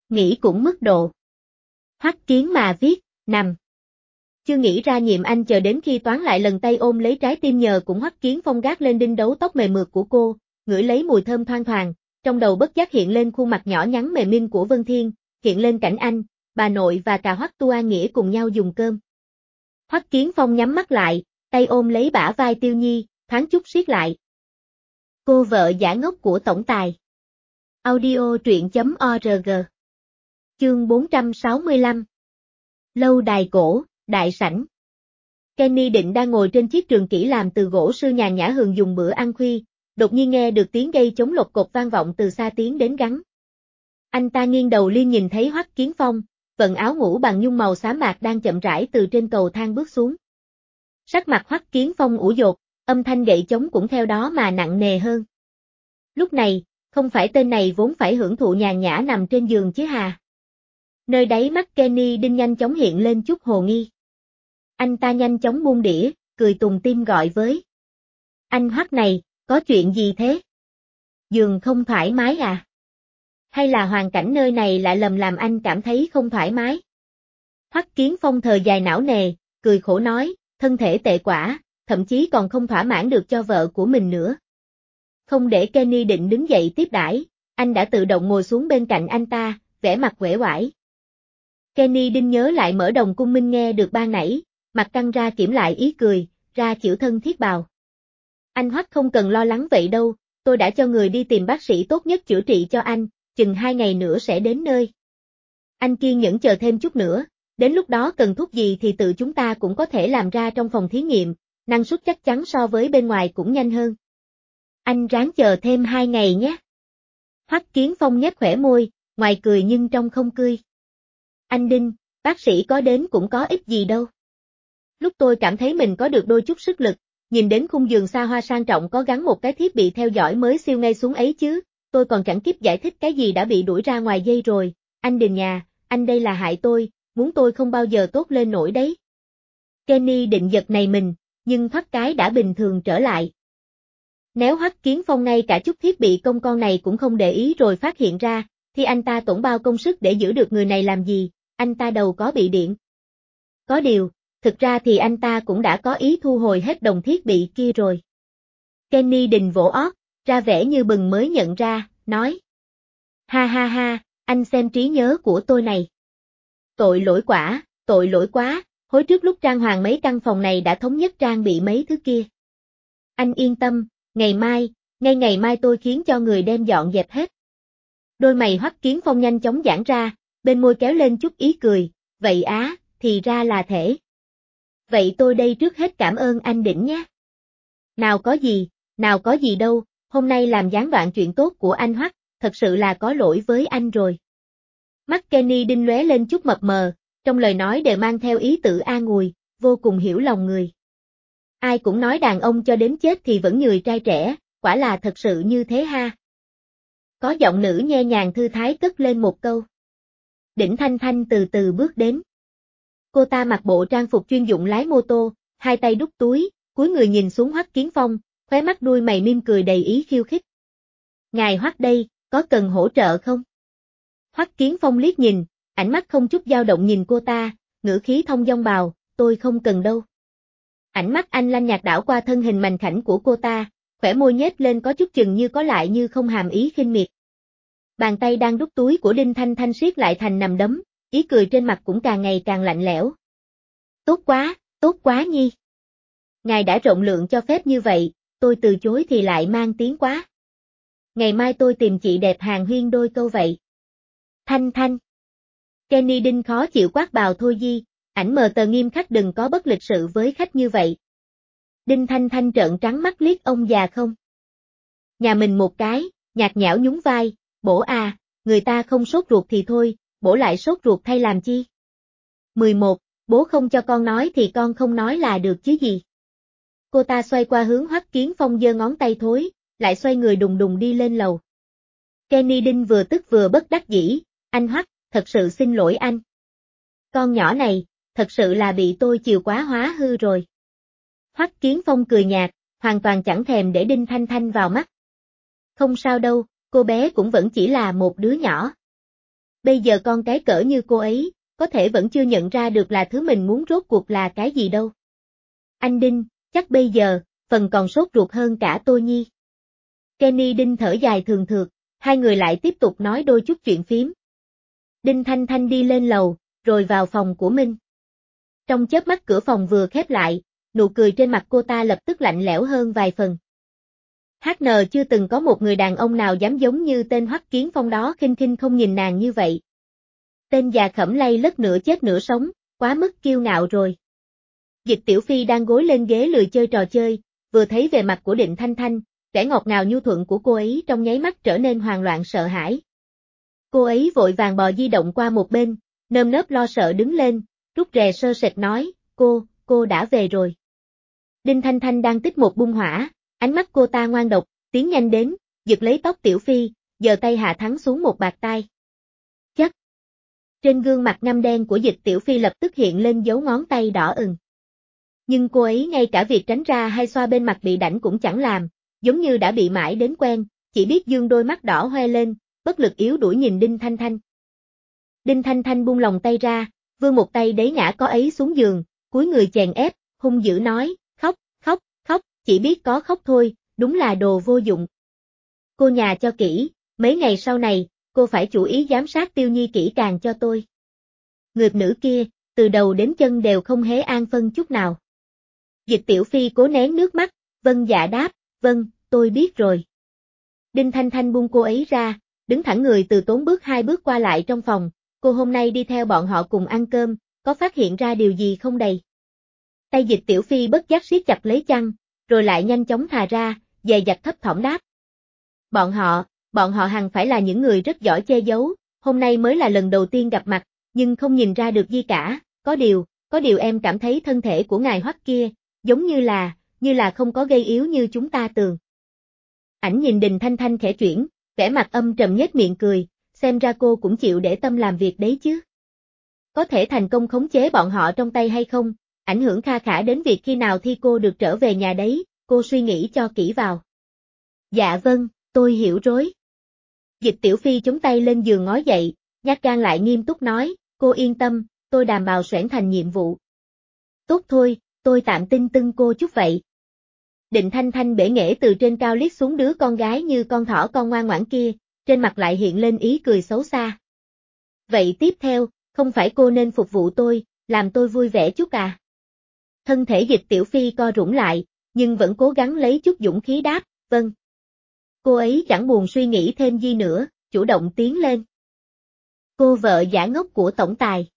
Nghĩ cũng mức độ. Hoắc Kiến mà viết, nằm. Chưa nghĩ ra nhiệm anh chờ đến khi Toán lại lần tay ôm lấy trái tim nhờ cũng Hoắc Kiến Phong gác lên đinh đấu tóc mềm mượt của cô, ngửi lấy mùi thơm thoang thoảng, trong đầu bất giác hiện lên khuôn mặt nhỏ nhắn mềm minh của Vân Thiên, hiện lên cảnh anh, bà nội và cả Hoắc Tu An Nghĩa cùng nhau dùng cơm. Hoắc Kiến Phong nhắm mắt lại, tay ôm lấy bả vai Tiêu Nhi, thoáng chút siết lại. Cô vợ giả ngốc của tổng tài. Audio truyện.org. Chương 465. Lâu đài cổ, đại sảnh. Kenny Định đang ngồi trên chiếc trường kỷ làm từ gỗ sưa nhàn nhã hưởng dùng bữa ăn khuya, đột nhiên nghe được tiếng gây chống lột cột vang vọng từ xa tiến đến gắn. Anh ta nghiêng đầu liên nhìn thấy Hoắc Kiến Phong, vận áo ngủ bằng nhung màu xám bạc đang chậm rãi từ trên cầu thang bước xuống. Sắc mặt Hoắc Kiến Phong ủ dột, âm thanh gậy chống cũng theo đó mà nặng nề hơn. Lúc này, không phải tên này vốn phải hưởng thụ nhàn nhã nằm trên giường chứ hà. Nơi đáy mắt Kenny Đinh nhanh chóng hiện lên chút hồ nghi. Anh ta nhanh chóng buông đĩa, cười tùng tim gọi với. Anh Hoắc này, có chuyện gì thế? Giường không thoải mái à? Hay là hoàn cảnh nơi này lại lầm làm anh cảm thấy không thoải mái? Hoắc Kiến Phong thở dài não nề, cười khổ nói, thân thể tệ quả, thậm chí còn không thỏa mãn được cho vợ của mình nữa. Không để Kenny Định đứng dậy tiếp đãi, anh đã tự động ngồi xuống bên cạnh anh ta, vẻ mặt uể oải. Kenny Đinh nhớ lại Mở Đồng Cung Minh nghe được ban nãy, mặt căng ra kiểm lại ý cười, ra chịu thân thiết bào. Anh Hoắc không cần lo lắng vậy đâu, tôi đã cho người đi tìm bác sĩ tốt nhất chữa trị cho anh, chừng 2 ngày nữa sẽ đến nơi. Anh kiên nhẫn chờ thêm chút nữa, đến lúc đó cần thuốc gì thì tự chúng ta cũng có thể làm ra trong phòng thí nghiệm, năng suất chắc chắn so với bên ngoài cũng nhanh hơn. Anh ráng chờ thêm 2 ngày nhé. Hoắc Kiến Phong nhếch khỏe môi, ngoài cười nhưng trong không cười. Anh Đinh, bác sĩ có đến cũng có ích gì đâu. Lúc tôi cảm thấy mình có được đôi chút sức lực, nhìn đến khung giường xa hoa sang trọng có gắn một cái thiết bị theo dõi mới siêu ngay xuống ấy chứ, tôi còn chẳng kịp giải thích cái gì đã bị đuổi ra ngoài dây rồi. Anh Đình nhà, anh đây là hại tôi, muốn tôi không bao giờ tốt lên nổi đấy. Kenny Định giật này mình, nhưng thoát cái đã bình thường trở lại. Nếu Hoắc Kiến Phong ngay cả chút thiết bị công con này cũng không để ý rồi phát hiện ra, thì anh ta tổn bao công sức để giữ được người này làm gì, anh ta đầu có bị điện. Có điều, thực ra thì anh ta cũng đã có ý thu hồi hết đồng thiết bị kia rồi. Kenny Đình vỗ ót, ra vẻ như bừng mới nhận ra, nói. Ha ha ha, anh xem trí nhớ của tôi này. Tội lỗi quá, hồi trước lúc trang hoàng mấy căn phòng này đã thống nhất trang bị mấy thứ kia. Anh yên tâm, ngày mai tôi khiến cho người đem dọn dẹp hết. Đôi mày Hoắc Kiến Phong nhanh chóng giãn ra, bên môi kéo lên chút ý cười, vậy á, thì ra là thế. Vậy tôi đây trước hết cảm ơn anh Đỉnh nhé. Nào có gì đâu, hôm nay làm gián đoạn chuyện tốt của anh Hoắc, thật sự là có lỗi với anh rồi. Mắt Kenny Đinh lóe lên chút mập mờ, trong lời nói đều mang theo ý tự an ủi, vô cùng hiểu lòng người. Ai cũng nói đàn ông cho đến chết thì vẫn nhười trai trẻ, quả là thật sự như thế ha. Có giọng nữ nhe nhàng thư thái cất lên một câu. Đỉnh Thanh Thanh từ từ bước đến. Cô ta mặc bộ trang phục chuyên dụng lái mô tô, hai tay đút túi, cúi người nhìn xuống Hoắc Kiến Phong, khóe mắt đuôi mày mỉm cười đầy ý khiêu khích. Ngài Hoắc đây, có cần hỗ trợ không? Hoắc Kiến Phong liếc nhìn, ánh mắt không chút dao động nhìn cô ta, ngữ khí thông dong bào, tôi không cần đâu. Ánh mắt anh lanh nhạt đảo qua thân hình mảnh khảnh của cô ta, khỏe môi nhếch lên có chút chừng như có lại như không hàm ý khinh miệt. Bàn tay đang đút túi của Đinh Thanh Thanh siết lại thành nằm đấm, ý cười trên mặt cũng càng ngày càng lạnh lẽo. Tốt quá nhi. Ngài đã rộng lượng cho phép như vậy, tôi từ chối thì lại mang tiếng quá. Ngày mai tôi tìm chị đẹp hàng huyên đôi câu vậy. Thanh Thanh. Kenny Đinh khó chịu quát bào thôi di, ảnh mờ tờ nghiêm khắc đừng có bất lịch sự với khách như vậy. Đinh Thanh Thanh trợn trắng mắt liếc ông già không. Nhà mình một cái, nhạt nhẽo nhún vai, bổ à, người ta không sốt ruột thì thôi, bổ lại sốt ruột thay làm chi. 11. Bố không cho con nói thì con không nói là được chứ gì. Cô ta xoay qua hướng Hoắc Kiến Phong giơ ngón tay thối, lại xoay người đùng đùng đi lên lầu. Kenny Đinh vừa tức vừa bất đắc dĩ, anh Hoắc, thật sự xin lỗi anh. Con nhỏ này, thật sự là bị tôi chiều quá hóa hư rồi. Hoắc Kiến Phong cười nhạt, hoàn toàn chẳng thèm để Đinh Thanh Thanh vào mắt. Không sao đâu, cô bé cũng vẫn chỉ là một đứa nhỏ. Bây giờ con cái cỡ như cô ấy, có thể vẫn chưa nhận ra được là thứ mình muốn rốt cuộc là cái gì đâu. Anh Đinh, chắc bây giờ, phần còn sốt ruột hơn cả tôi nhi. Kenny Đinh thở dài thường thượt, hai người lại tiếp tục nói đôi chút chuyện phím. Đinh Thanh Thanh đi lên lầu, rồi vào phòng của Minh. Trong chớp mắt cửa phòng vừa khép lại, nụ cười trên mặt cô ta lập tức lạnh lẽo hơn vài phần. HN chưa từng có một người đàn ông nào dám giống như tên Hoắc Kiến Phong đó khinh khinh không nhìn nàng như vậy. Tên già khẩm lây lất nửa chết nửa sống, quá mức kiêu ngạo rồi. Dịch Tiểu Phi đang gối lên ghế lười chơi trò chơi, vừa thấy về mặt của Định Thanh Thanh, vẻ ngọt ngào nhu thuận của cô ấy trong nháy mắt trở nên hoang loạn sợ hãi. Cô ấy vội vàng bò di động qua một bên, nơm nớp lo sợ đứng lên, rút rè sơ sệt nói, cô đã về rồi. Đinh Thanh Thanh đang tích một bung hỏa, ánh mắt cô ta ngoan độc, tiến nhanh đến, giật lấy tóc Tiểu Phi, giơ tay hạ thắng xuống một bạt tai. Chất. Trên gương mặt ngăm đen của Dịch Tiểu Phi lập tức hiện lên dấu ngón tay đỏ ửng. Nhưng cô ấy ngay cả việc tránh ra hay xoa bên mặt bị đảnh cũng chẳng làm, giống như đã bị mãi đến quen, chỉ biết dương đôi mắt đỏ hoe lên, bất lực yếu đuổi nhìn Đinh Thanh Thanh. Đinh Thanh Thanh buông lòng tay ra, vươn một tay đẩy ngã có ấy xuống giường, cúi người chèn ép, hung dữ nói, khóc, chỉ biết có khóc thôi, đúng là đồ vô dụng. Cô nhà cho kỹ, mấy ngày sau này, cô phải chú ý giám sát Tiêu Nhi kỹ càng cho tôi. Người nữ kia, từ đầu đến chân đều không hề an phân chút nào. Dịch Tiểu Phi cố nén nước mắt, vâng dạ đáp, vâng, tôi biết rồi. Đinh Thanh Thanh buông cô ấy ra, đứng thẳng người từ tốn bước hai bước qua lại trong phòng, cô hôm nay đi theo bọn họ cùng ăn cơm, có phát hiện ra điều gì không đầy. Tay Dịch Tiểu Phi bất giác siết chặt lấy chăn, rồi lại nhanh chóng thà ra, dè dặt thấp thỏm đáp. Bọn họ hẳn phải là những người rất giỏi che giấu, hôm nay mới là lần đầu tiên gặp mặt, nhưng không nhìn ra được gì cả, có điều em cảm thấy thân thể của ngài Hoắc kia, giống như là không có gây yếu như chúng ta tưởng. Ảnh nhìn Đinh Thanh Thanh khẽ chuyển, vẻ mặt âm trầm nhếch miệng cười, xem ra cô cũng chịu để tâm làm việc đấy chứ. Có thể thành công khống chế bọn họ trong tay hay không, ảnh hưởng kha khá đến việc khi nào thi cô được trở về nhà đấy, cô suy nghĩ cho kỹ vào. Dạ vâng, tôi hiểu rồi. Dịch Tiểu Phi chống tay lên giường ngó dậy, nhát gan lại nghiêm túc nói, cô yên tâm, tôi đảm bảo xoẻn thành nhiệm vụ. Tốt thôi, tôi tạm tin tưng cô chút vậy. Định Thanh Thanh bể nghễ từ trên cao liếc xuống đứa con gái như con thỏ con ngoan ngoãn kia, trên mặt lại hiện lên ý cười xấu xa. Vậy tiếp theo, không phải cô nên phục vụ tôi, làm tôi vui vẻ chút à? Thân thể Dịch Tiểu Phi co rũn lại, nhưng vẫn cố gắng lấy chút dũng khí đáp, vâng. Cô ấy chẳng buồn suy nghĩ thêm gì nữa, chủ động tiến lên. Cô vợ giả ngốc của tổng tài.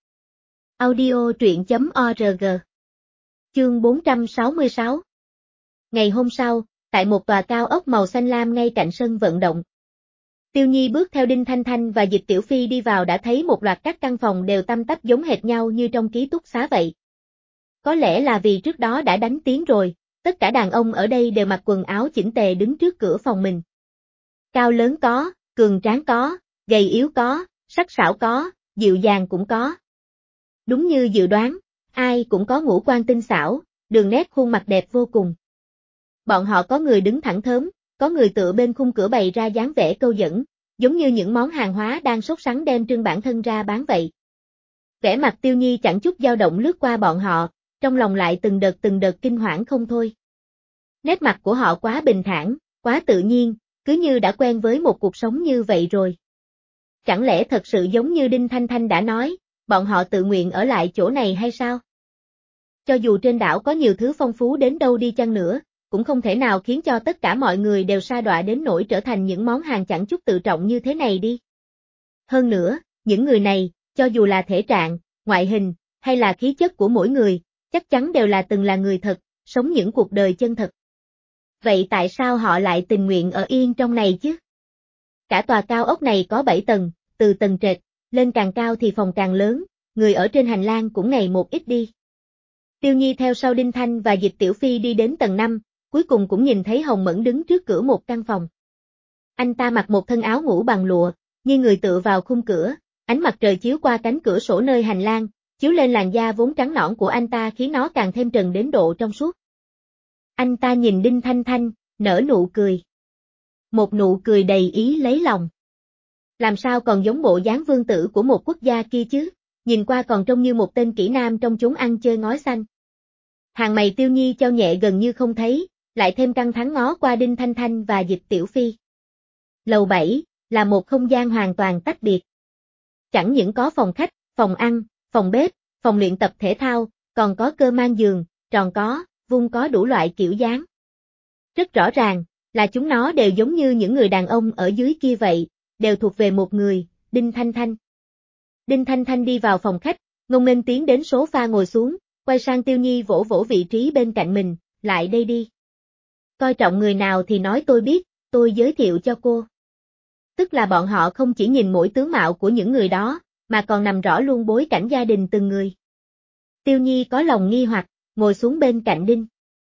Audio truyện.org. Chương 466. Ngày hôm sau, tại một tòa cao ốc màu xanh lam ngay cạnh sân vận động. Tiêu Nhi bước theo Đinh Thanh Thanh và Dịch Tiểu Phi đi vào đã thấy một loạt các căn phòng đều tăm tắp giống hệt nhau như trong ký túc xá vậy. Có lẽ là vì trước đó đã đánh tiếng rồi, tất cả đàn ông ở đây đều mặc quần áo chỉnh tề đứng trước cửa phòng mình. Cao lớn có, cường tráng có, gầy yếu có, sắc sảo có, dịu dàng cũng có. Đúng như dự đoán, ai cũng có ngũ quan tinh xảo, đường nét khuôn mặt đẹp vô cùng. Bọn họ có người đứng thẳng thớm, có người tựa bên khung cửa bày ra dáng vẻ câu dẫn, giống như những món hàng hóa đang sốt sắng đem trưng bản thân ra bán vậy. Vẻ mặt Tiêu Nhi chẳng chút dao động lướt qua bọn họ, trong lòng lại từng đợt kinh hoảng không thôi. Nét mặt của họ quá bình thản, quá tự nhiên, cứ như đã quen với một cuộc sống như vậy rồi. Chẳng lẽ thật sự giống như Đinh Thanh Thanh đã nói, bọn họ tự nguyện ở lại chỗ này hay sao? Cho dù trên đảo có nhiều thứ phong phú đến đâu đi chăng nữa, cũng không thể nào khiến cho tất cả mọi người đều sa đọa đến nỗi trở thành những món hàng chẳng chút tự trọng như thế này đi. Hơn nữa, những người này, cho dù là thể trạng, ngoại hình, hay là khí chất của mỗi người, chắc chắn đều là từng là người thật, sống những cuộc đời chân thật. Vậy tại sao họ lại tình nguyện ở yên trong này chứ? Cả tòa cao ốc này có 7 tầng, từ tầng trệt, lên càng cao thì phòng càng lớn, người ở trên hành lang cũng ngày một ít đi. Tiêu Nhi theo sau Đinh Thanh và Dịch Tiểu Phi đi đến tầng 5, cuối cùng cũng nhìn thấy Hồng Mẫn đứng trước cửa một căn phòng. Anh ta mặc một thân áo ngủ bằng lụa, như người tựa vào khung cửa, ánh mặt trời chiếu qua cánh cửa sổ nơi hành lang, chiếu lên làn da vốn trắng nõn của anh ta khiến nó càng thêm trần đến độ trong suốt. Anh ta nhìn Đinh Thanh Thanh, nở nụ cười. Một nụ cười đầy ý lấy lòng. Làm sao còn giống bộ dáng vương tử của một quốc gia kia chứ, nhìn qua còn trông như một tên kỹ nam trong chốn ăn chơi ngói xanh. Hàng mày Tiêu Nhi chau nhẹ gần như không thấy, lại thêm căng thẳng ngó qua Đinh Thanh Thanh và Dịch Tiểu Phi. Lầu 7, là một không gian hoàn toàn tách biệt. Chẳng những có phòng khách, phòng ăn, phòng bếp, phòng luyện tập thể thao, còn có cơ mang giường, tròn có, vuông có đủ loại kiểu dáng. Rất rõ ràng, là chúng nó đều giống như những người đàn ông ở dưới kia vậy, đều thuộc về một người, Đinh Thanh Thanh. Đinh Thanh Thanh đi vào phòng khách, ngông nghênh tiến đến sofa ngồi xuống, quay sang Tiêu Nhi vỗ vỗ vị trí bên cạnh mình, lại đây đi. Coi trọng người nào thì nói tôi biết, tôi giới thiệu cho cô. Tức là bọn họ không chỉ nhìn mỗi tướng mạo của những người đó, mà còn nằm rõ luôn bối cảnh gia đình từng người. Tiêu Nhi có lòng nghi hoặc, ngồi xuống bên cạnh Đinh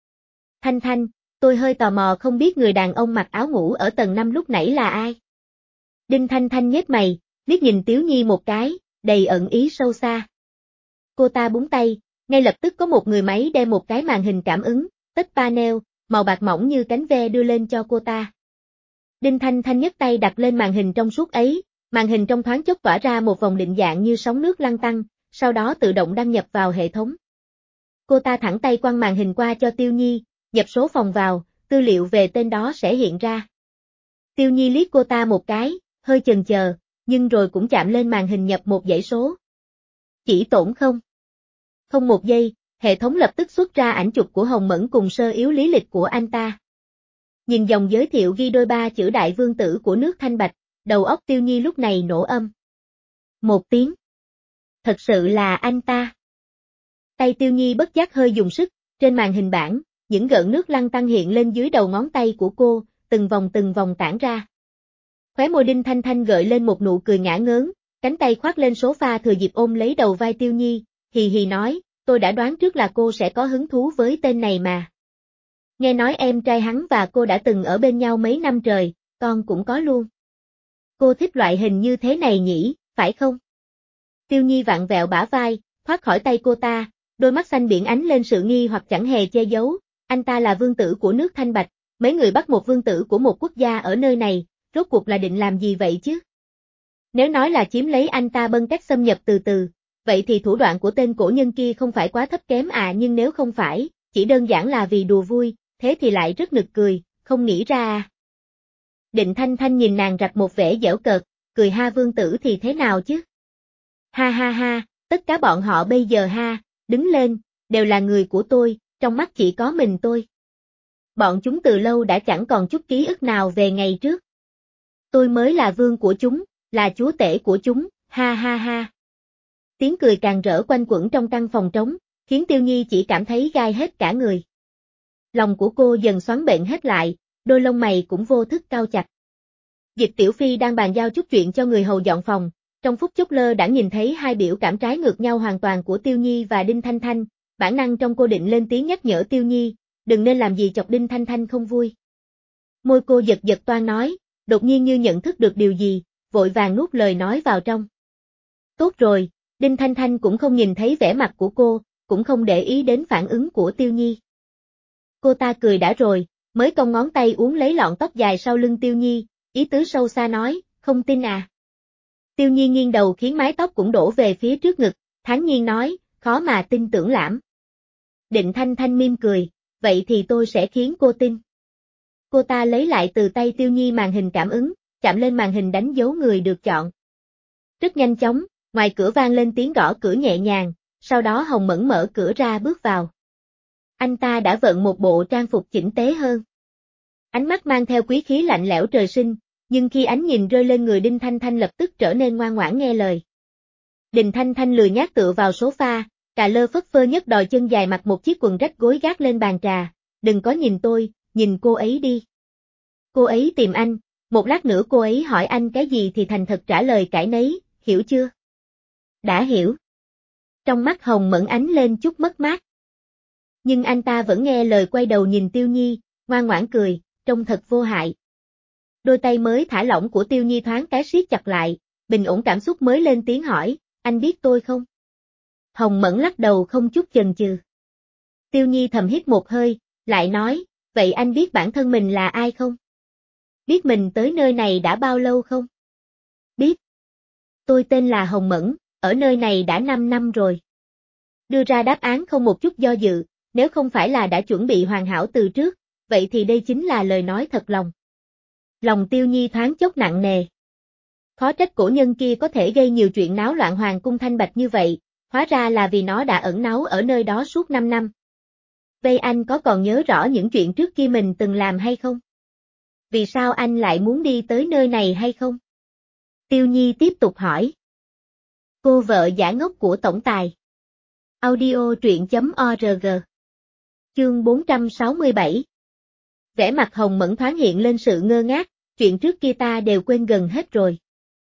Thanh Thanh, tôi hơi tò mò không biết người đàn ông mặc áo ngủ ở tầng 5 lúc nãy là ai. Đinh Thanh Thanh nhếch mày, liếc nhìn Tiếu Nhi một cái, đầy ẩn ý sâu xa. Cô ta búng tay, ngay lập tức có một người máy đem một cái màn hình cảm ứng, touch panel, màu bạc mỏng như cánh ve đưa lên cho cô ta. Đinh Thanh Thanh nhấc tay đặt lên màn hình trong suốt ấy, màn hình trong thoáng chốc tỏa ra một vòng định dạng như sóng nước lăn tăn, sau đó tự động đăng nhập vào hệ thống. Cô ta thẳng tay quăng màn hình qua cho Tiêu Nhi, nhập số phòng vào, tư liệu về tên đó sẽ hiện ra. Tiêu Nhi liếc cô ta một cái, hơi chần chờ, nhưng rồi cũng chạm lên màn hình nhập một dãy số. Chỉ tổn không? Không một giây, hệ thống lập tức xuất ra ảnh chụp của Hồng Mẫn cùng sơ yếu lý lịch của anh ta. Nhìn dòng giới thiệu ghi đôi ba chữ đại vương tử của nước Thanh Bạch, đầu óc Tiêu Nhi lúc này nổ âm. Một tiếng. Thật sự là anh ta. Tay Tiêu Nhi bất giác hơi dùng sức, trên màn hình bảng, những gợn nước lăn tăn hiện lên dưới đầu ngón tay của cô, từng vòng tản ra. Khóe môi Đinh Thanh Thanh gợi lên một nụ cười ngả ngớn, cánh tay khoác lên sofa thừa dịp ôm lấy đầu vai Tiêu Nhi, hì hì nói, tôi đã đoán trước là cô sẽ có hứng thú với tên này mà. Nghe nói em trai hắn và cô đã từng ở bên nhau mấy năm trời, con cũng có luôn. Cô thích loại hình như thế này nhỉ, phải không? Tiêu Nhi vặn vẹo bả vai, thoát khỏi tay cô ta, đôi mắt xanh biển ánh lên sự nghi hoặc chẳng hề che giấu, anh ta là vương tử của nước Thanh Bạch, mấy người bắt một vương tử của một quốc gia ở nơi này, rốt cuộc là định làm gì vậy chứ? Nếu nói là chiếm lấy anh ta bâng cách xâm nhập từ từ, vậy thì thủ đoạn của tên cổ nhân kia không phải quá thấp kém à, nhưng nếu không phải, chỉ đơn giản là vì đùa vui, thế thì lại rất nực cười, không nghĩ ra à. Định Thanh Thanh nhìn nàng rạch một vẻ giễu cợt, cười ha, vương tử thì thế nào chứ? Ha ha ha, tất cả bọn họ bây giờ ha, đứng lên, đều là người của tôi, trong mắt chỉ có mình tôi. Bọn chúng từ lâu đã chẳng còn chút ký ức nào về ngày trước. Tôi mới là vương của chúng, là chúa tể của chúng, ha ha ha. Tiếng cười càng rỡ quanh quẩn trong căn phòng trống, khiến Tiêu Nhi chỉ cảm thấy gai hết cả người. Lòng của cô dần xoắn bệnh hết lại, đôi lông mày cũng vô thức cau chặt. Dịch Tiểu Phi đang bàn giao chút chuyện cho người hầu dọn phòng, trong phút chốc lơ đã nhìn thấy hai biểu cảm trái ngược nhau hoàn toàn của Tiêu Nhi và Đinh Thanh Thanh, bản năng trong cô định lên tiếng nhắc nhở Tiêu Nhi, đừng nên làm gì chọc Đinh Thanh Thanh không vui. Môi cô giật giật toan nói, đột nhiên như nhận thức được điều gì, vội vàng nuốt lời nói vào trong. Tốt rồi, Đinh Thanh Thanh cũng không nhìn thấy vẻ mặt của cô, cũng không để ý đến phản ứng của Tiêu Nhi. Cô ta cười đã rồi, mới cong ngón tay uốn lấy lọn tóc dài sau lưng Tiêu Nhi, ý tứ sâu xa nói, không tin à. Tiêu Nhi nghiêng đầu khiến mái tóc cũng đổ về phía trước ngực, thản nhiên nói, khó mà tin tưởng lắm. Định Thanh Thanh mỉm cười, vậy thì tôi sẽ khiến cô tin. Cô ta lấy lại từ tay Tiêu Nhi màn hình cảm ứng, chạm lên màn hình đánh dấu người được chọn. Rất nhanh chóng, ngoài cửa vang lên tiếng gõ cửa nhẹ nhàng, sau đó Hồng Mẫn mở cửa ra bước vào. Anh ta đã vận một bộ trang phục chỉnh tề hơn. Ánh mắt mang theo quý khí lạnh lẽo trời sinh, nhưng khi ánh nhìn rơi lên người Đinh Thanh Thanh lập tức trở nên ngoan ngoãn nghe lời. Đinh Thanh Thanh lười nhác tựa vào sofa, cà lơ phất phơ nhất đòi chân dài mặc một chiếc quần rách gối gác lên bàn trà, đừng có nhìn tôi, nhìn cô ấy đi. Cô ấy tìm anh, một lát nữa cô ấy hỏi anh cái gì thì thành thật trả lời cãi nấy, hiểu chưa? Đã hiểu. Trong mắt Hồng Mẫn ánh lên chút mất mát. Nhưng anh ta vẫn nghe lời quay đầu nhìn Tiêu Nhi, ngoan ngoãn cười, trông thật vô hại. Đôi tay mới thả lỏng của Tiêu Nhi thoáng cái siết chặt lại, bình ổn cảm xúc mới lên tiếng hỏi, anh biết tôi không? Hồng Mẫn lắc đầu không chút chần chừ. Tiêu Nhi thầm hít một hơi, lại nói, vậy anh biết bản thân mình là ai không? Biết mình tới nơi này đã bao lâu không? Biết. Tôi tên là Hồng Mẫn, ở nơi này đã 5 năm rồi. Đưa ra đáp án không một chút do dự, nếu không phải là đã chuẩn bị hoàn hảo từ trước, vậy thì đây chính là lời nói thật lòng. Lòng Tiêu Nhi thoáng chốc nặng nề. Khó trách cổ nhân kia có thể gây nhiều chuyện náo loạn hoàng cung Thanh Bạch như vậy, hóa ra là vì nó đã ẩn náu ở nơi đó suốt 5 năm. Vậy anh có còn nhớ rõ những chuyện trước kia mình từng làm hay không? Vì sao anh lại muốn đi tới nơi này hay không? Tiêu Nhi tiếp tục hỏi. Cô vợ giả ngốc của tổng tài. Audio truyện.org. Chương 467. Vẻ mặt Hồng Mẫn thoáng hiện lên sự ngơ ngác, chuyện trước kia ta đều quên gần hết rồi.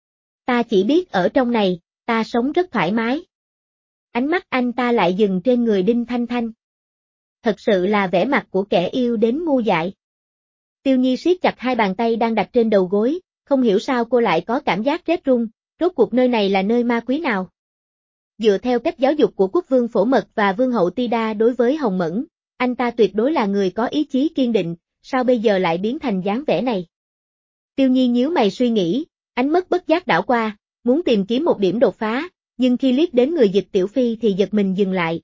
Ta chỉ biết ở trong này, ta sống rất thoải mái. Ánh mắt anh ta lại dừng trên người Đinh Thanh Thanh. Thật sự là vẻ mặt của kẻ yêu đến ngu dại. Tiêu Nhi siết chặt hai bàn tay đang đặt trên đầu gối, không hiểu sao cô lại có cảm giác rét run, rốt cuộc nơi này là nơi ma quý nào. Dựa theo cách giáo dục của quốc vương Phổ Mật và vương hậu Ti Đa đối với Hồng Mẫn, anh ta tuyệt đối là người có ý chí kiên định, sao bây giờ lại biến thành dáng vẻ này? Tiêu Nhi nhíu mày suy nghĩ, ánh mắt bất giác đảo qua, muốn tìm kiếm một điểm đột phá, nhưng khi liếc đến người Dịch Tiểu Phi thì giật mình dừng lại.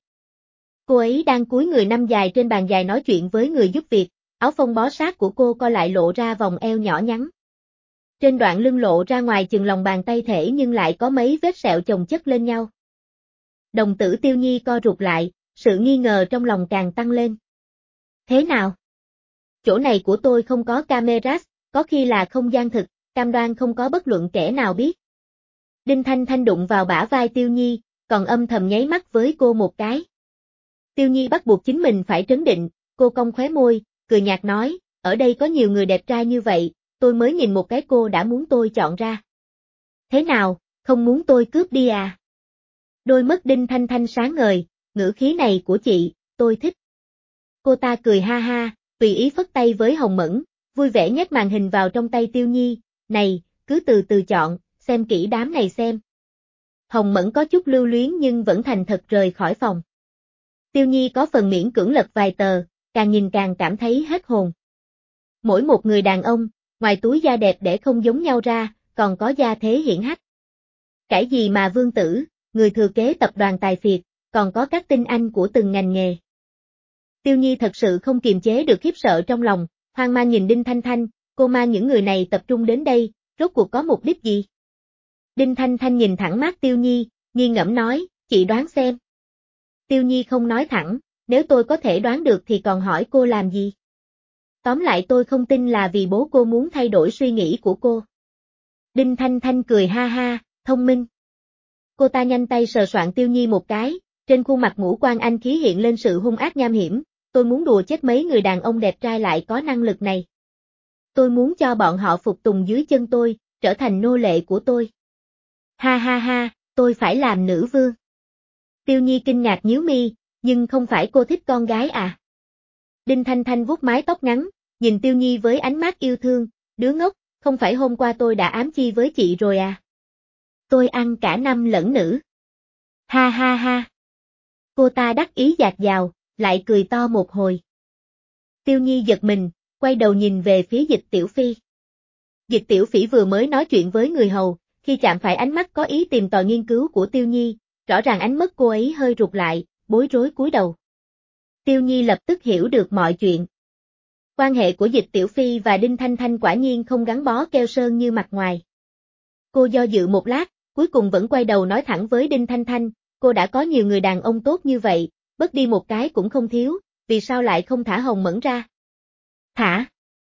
Cô ấy đang cúi người nằm dài trên bàn dài nói chuyện với người giúp việc, áo phông bó sát của cô co lại lộ ra vòng eo nhỏ nhắn. Trên đoạn lưng lộ ra ngoài chừng lòng bàn tay thể nhưng lại có mấy vết sẹo chồng chất lên nhau. Đồng tử Tiêu Nhi co rụt lại, sự nghi ngờ trong lòng càng tăng lên. Thế nào? Chỗ này của tôi không có camera, có khi là không gian thực, cam đoan không có bất luận kẻ nào biết. Đinh Thanh Thanh đụng vào bả vai Tiêu Nhi, còn âm thầm nháy mắt với cô một cái. Tiêu Nhi bắt buộc chính mình phải trấn định, cô cong khóe môi, cười nhạt nói, ở đây có nhiều người đẹp trai như vậy, tôi mới nhìn một cái cô đã muốn tôi chọn ra. Thế nào, không muốn tôi cướp đi à? Đôi mắt Đinh Thanh Thanh sáng ngời, ngữ khí này của chị, tôi thích. Cô ta cười ha ha, tùy ý phất tay với Hồng Mẫn, vui vẻ nhét màn hình vào trong tay Tiêu Nhi, này, cứ từ từ chọn, xem kỹ đám này xem. Hồng Mẫn có chút lưu luyến nhưng vẫn thành thật rời khỏi phòng. Tiêu Nhi có phần miễn cưỡng lật vài tờ, càng nhìn càng cảm thấy hết hồn. Mỗi một người đàn ông, ngoài túi da đẹp để không giống nhau ra, còn có gia thế hiển hách. Cái gì mà vương tử, người thừa kế tập đoàn tài phiệt, còn có các tinh anh của từng ngành nghề. Tiêu Nhi thật sự không kiềm chế được khiếp sợ trong lòng, hoang mang nhìn Đinh Thanh Thanh, cô mang những người này tập trung đến đây, rốt cuộc có mục đích gì? Đinh Thanh Thanh nhìn thẳng mắt Tiêu Nhi, nghi ngẫm nói, chị đoán xem. Tiêu Nhi không nói thẳng, nếu tôi có thể đoán được thì còn hỏi cô làm gì? Tóm lại tôi không tin là vì bố cô muốn thay đổi suy nghĩ của cô. Đinh Thanh Thanh cười ha ha, thông minh. Cô ta nhanh tay sờ soạn Tiêu Nhi một cái, trên khuôn mặt ngũ quan anh khí hiện lên sự hung ác nham hiểm, tôi muốn đùa chết mấy người đàn ông đẹp trai lại có năng lực này. Tôi muốn cho bọn họ phục tùng dưới chân tôi, trở thành nô lệ của tôi. Ha ha ha, tôi phải làm nữ vương. Tiêu Nhi kinh ngạc nhíu mi, nhưng không phải cô thích con gái à? Đinh Thanh Thanh vuốt mái tóc ngắn, nhìn Tiêu Nhi với ánh mắt yêu thương, đứa ngốc, không phải hôm qua tôi đã ám chi với chị rồi à? Tôi ăn cả nam lẫn nữ. Ha ha ha. Cô ta đắc ý dạt dào, lại cười to một hồi. Tiêu Nhi giật mình, quay đầu nhìn về phía Dịch Tiểu Phi. Dịch Tiểu Phỉ vừa mới nói chuyện với người hầu, khi chạm phải ánh mắt có ý tìm tòi nghiên cứu của Tiêu Nhi, rõ ràng ánh mắt cô ấy hơi rụt lại, bối rối cúi đầu. Tiêu Nhi lập tức hiểu được mọi chuyện. Quan hệ của Dịch Tiểu Phi và Đinh Thanh Thanh quả nhiên không gắn bó keo sơn như mặt ngoài. Cô do dự một lát, cuối cùng vẫn quay đầu nói thẳng với Đinh Thanh Thanh, cô đã có nhiều người đàn ông tốt như vậy, bất đi một cái cũng không thiếu, vì sao lại không thả Hồng Mẫn ra? Thả?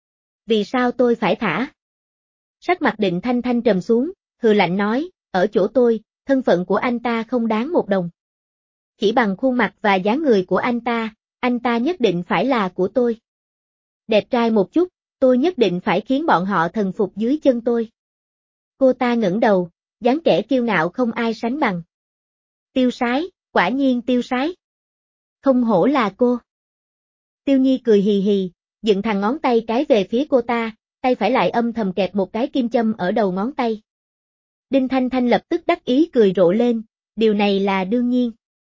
Vì sao tôi phải thả? Sắc mặt Đinh Thanh Thanh trầm xuống, hừ lạnh nói, ở chỗ tôi, thân phận của anh ta không đáng một đồng. Chỉ bằng khuôn mặt và dáng người của anh ta nhất định phải là của tôi. Đẹp trai một chút, tôi nhất định phải khiến bọn họ thần phục dưới chân tôi. Cô ta ngẩng đầu, dáng kẻ kiêu ngạo không ai sánh bằng. Tiêu sái, quả nhiên tiêu sái. Không hổ là cô. Tiêu Nhi cười hì hì, dựng thẳng ngón tay cái về phía cô ta, tay phải lại âm thầm kẹp một cái kim châm ở đầu ngón tay. Đinh Thanh Thanh lập tức đắc ý cười rộ lên, điều này là đương nhiên.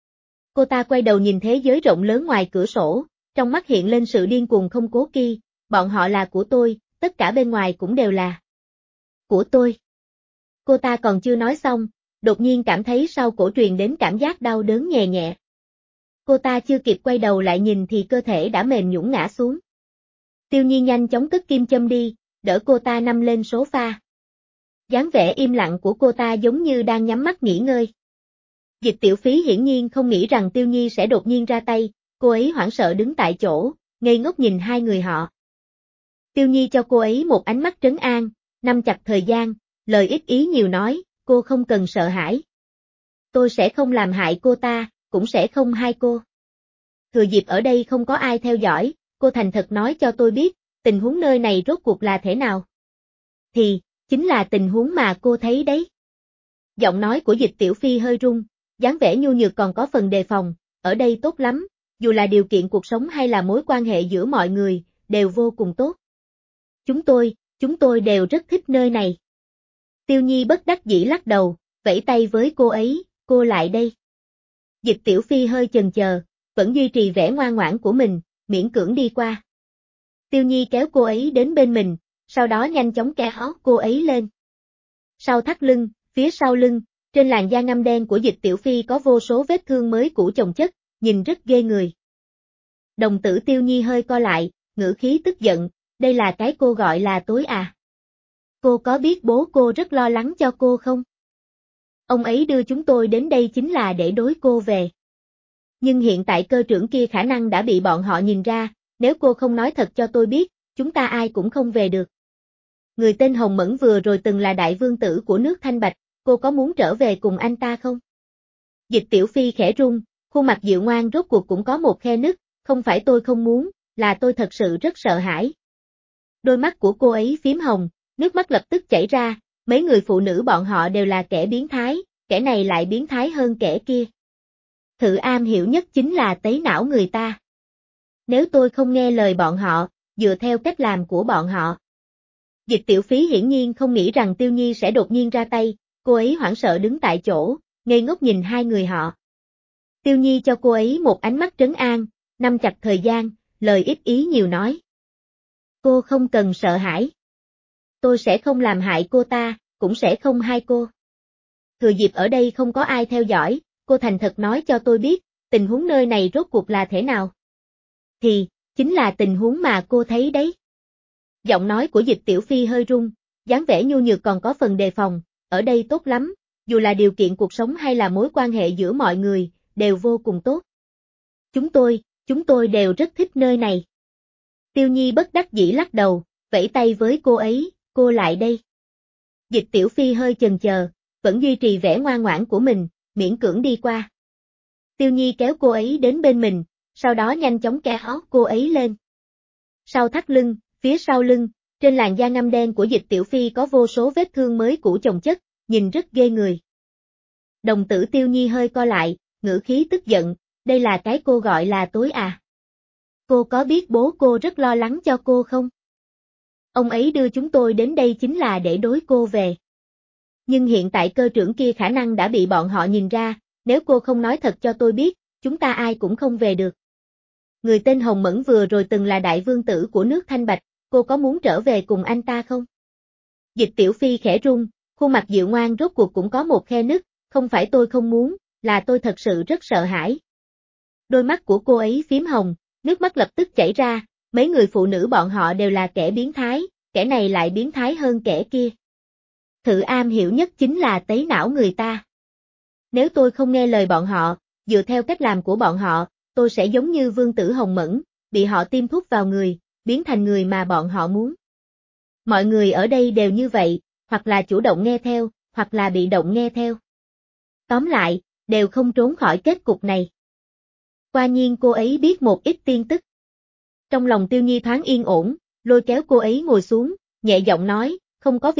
Cô ta quay đầu nhìn thế giới rộng lớn ngoài cửa sổ, trong mắt hiện lên sự điên cuồng không cố kỳ, bọn họ là của tôi, tất cả bên ngoài cũng đều là của tôi. Cô ta còn chưa nói xong, đột nhiên cảm thấy sau cổ truyền đến cảm giác đau đớn nhẹ nhẹ. Cô ta chưa kịp quay đầu lại nhìn thì cơ thể đã mềm nhũn ngã xuống. Tiêu Nhi nhanh chóng cất kim châm đi, đỡ cô ta nằm lên sofa. Dáng vẻ im lặng của cô ta giống như đang nhắm mắt nghỉ ngơi. Dịch Tiểu Phí hiển nhiên không nghĩ rằng Tiêu Nhi sẽ đột nhiên ra tay, cô ấy hoảng sợ đứng tại chỗ, ngây ngốc nhìn hai người họ. Tiêu Nhi cho cô ấy một ánh mắt trấn an, nắm chặt thời gian, lời ít ý nhiều nói, cô không cần sợ hãi. Tôi sẽ không làm hại cô ta, cũng sẽ không hai cô. Thừa dịp ở đây không có ai theo dõi, cô thành thật nói cho tôi biết, tình huống nơi này rốt cuộc là thế nào. Thì, chính là tình huống mà cô thấy đấy. Giọng nói của Dịch Tiểu Phi hơi run, dáng vẻ nhu nhược còn có phần đề phòng, ở đây tốt lắm, dù là điều kiện cuộc sống hay là mối quan hệ giữa mọi người, đều vô cùng tốt. Chúng tôi đều rất thích nơi này. Tiêu Nhi bất đắc dĩ lắc đầu, vẫy tay với cô ấy, cô lại đây. Dịch Tiểu Phi hơi chần chờ, vẫn duy trì vẻ ngoan ngoãn của mình, miễn cưỡng đi qua. Tiêu Nhi kéo cô ấy đến bên mình, sau đó nhanh chóng kéo cô ấy lên. Sau thắt lưng, phía sau lưng, trên làn da ngăm đen của Dịch Tiểu Phi có vô số vết thương mới cũ chồng chất, nhìn rất ghê người. Đồng tử Tiêu Nhi hơi co lại, ngữ khí tức giận, đây là cái cô gọi là tối à? Cô có biết bố cô rất lo lắng cho cô không? Ông ấy đưa chúng tôi đến đây chính là để đối cô về. Nhưng hiện tại cơ trưởng kia khả năng đã bị bọn họ nhìn ra, nếu cô không nói thật cho tôi biết, chúng ta ai cũng không về được. Người tên Hồng Mẫn vừa rồi từng là đại vương tử của nước Thanh Bạch, cô có muốn trở về cùng anh ta không? Dịch Tiểu Phi khẽ run, khuôn mặt dịu ngoan rốt cuộc cũng có một khe nứt, không phải tôi không muốn, là tôi thật sự rất sợ hãi. Đôi mắt của cô ấy phím hồng, nước mắt lập tức chảy ra, mấy người phụ nữ bọn họ đều là kẻ biến thái, kẻ này lại biến thái hơn kẻ kia. Thự am hiểu nhất chính là tấy não người ta. Nếu tôi không nghe lời bọn họ, dựa theo cách làm của bọn họ. Dịch Tiểu Phí hiển nhiên không nghĩ rằng Tiêu Nhi sẽ đột nhiên ra tay, cô ấy hoảng sợ đứng tại chỗ, ngây ngốc nhìn hai người họ. Tiêu Nhi cho cô ấy một ánh mắt trấn an, nắm chặt thời gian, lời ít ý nhiều nói. Cô không cần sợ hãi. Tôi sẽ không làm hại cô ta, cũng sẽ không hai cô. Thừa dịp ở đây không có ai theo dõi, cô thành thật nói cho tôi biết, tình huống nơi này rốt cuộc là thế nào. Thì, chính là tình huống mà cô thấy đấy. Giọng nói của Dịch Tiểu Phi hơi run, dáng vẻ nhu nhược còn có phần đề phòng, ở đây tốt lắm, dù là điều kiện cuộc sống hay là mối quan hệ giữa mọi người, đều vô cùng tốt. Chúng tôi đều rất thích nơi này. Tiêu Nhi bất đắc dĩ lắc đầu, vẫy tay với cô ấy, cô lại đây. Dịch Tiểu Phi hơi chần chờ, vẫn duy trì vẻ ngoan ngoãn của mình, miễn cưỡng đi qua. Tiêu Nhi kéo cô ấy đến bên mình, sau đó nhanh chóng kéo cô ấy lên. Sau thắt lưng, phía sau lưng, trên làn da ngăm đen của Dịch Tiểu Phi có vô số vết thương mới cũ chồng chất, nhìn rất ghê người. Đồng tử Tiêu Nhi hơi co lại, ngữ khí tức giận, đây là cái cô gọi là tối à? Cô có biết bố cô rất lo lắng cho cô không? Ông ấy đưa chúng tôi đến đây chính là để đối cô về. Nhưng hiện tại cơ trưởng kia khả năng đã bị bọn họ nhìn ra, nếu cô không nói thật cho tôi biết, chúng ta ai cũng không về được. Người tên Hồng Mẫn vừa rồi từng là đại vương tử của nước Thanh Bạch, cô có muốn trở về cùng anh ta không? Dịch Tiểu Phi khẽ run, khuôn mặt dịu ngoan rốt cuộc cũng có một khe nứt, không phải tôi không muốn, là tôi thật sự rất sợ hãi. Đôi mắt của cô ấy phím hồng, nước mắt lập tức chảy ra, mấy người phụ nữ bọn họ đều là kẻ biến thái, kẻ này lại biến thái hơn kẻ kia. Thự am hiểu nhất chính là tấy não người ta. Nếu tôi không nghe lời bọn họ, dựa theo cách làm của bọn họ, tôi sẽ giống như vương tử Hồng Mẫn, bị họ tiêm thuốc vào người, biến thành người mà bọn họ muốn. Mọi người ở đây đều như vậy, hoặc là chủ động nghe theo, hoặc là bị động nghe theo. Tóm lại, đều không trốn khỏi kết cục này. Quả nhiên cô ấy biết một ít tin tức. Trong lòng Tiêu Nhi thoáng yên ổn, lôi kéo cô ấy ngồi xuống, nhẹ giọng nói, không có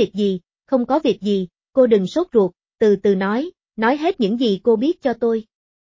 việc gì, cô đừng sốt ruột, từ từ nói hết những gì cô biết cho tôi.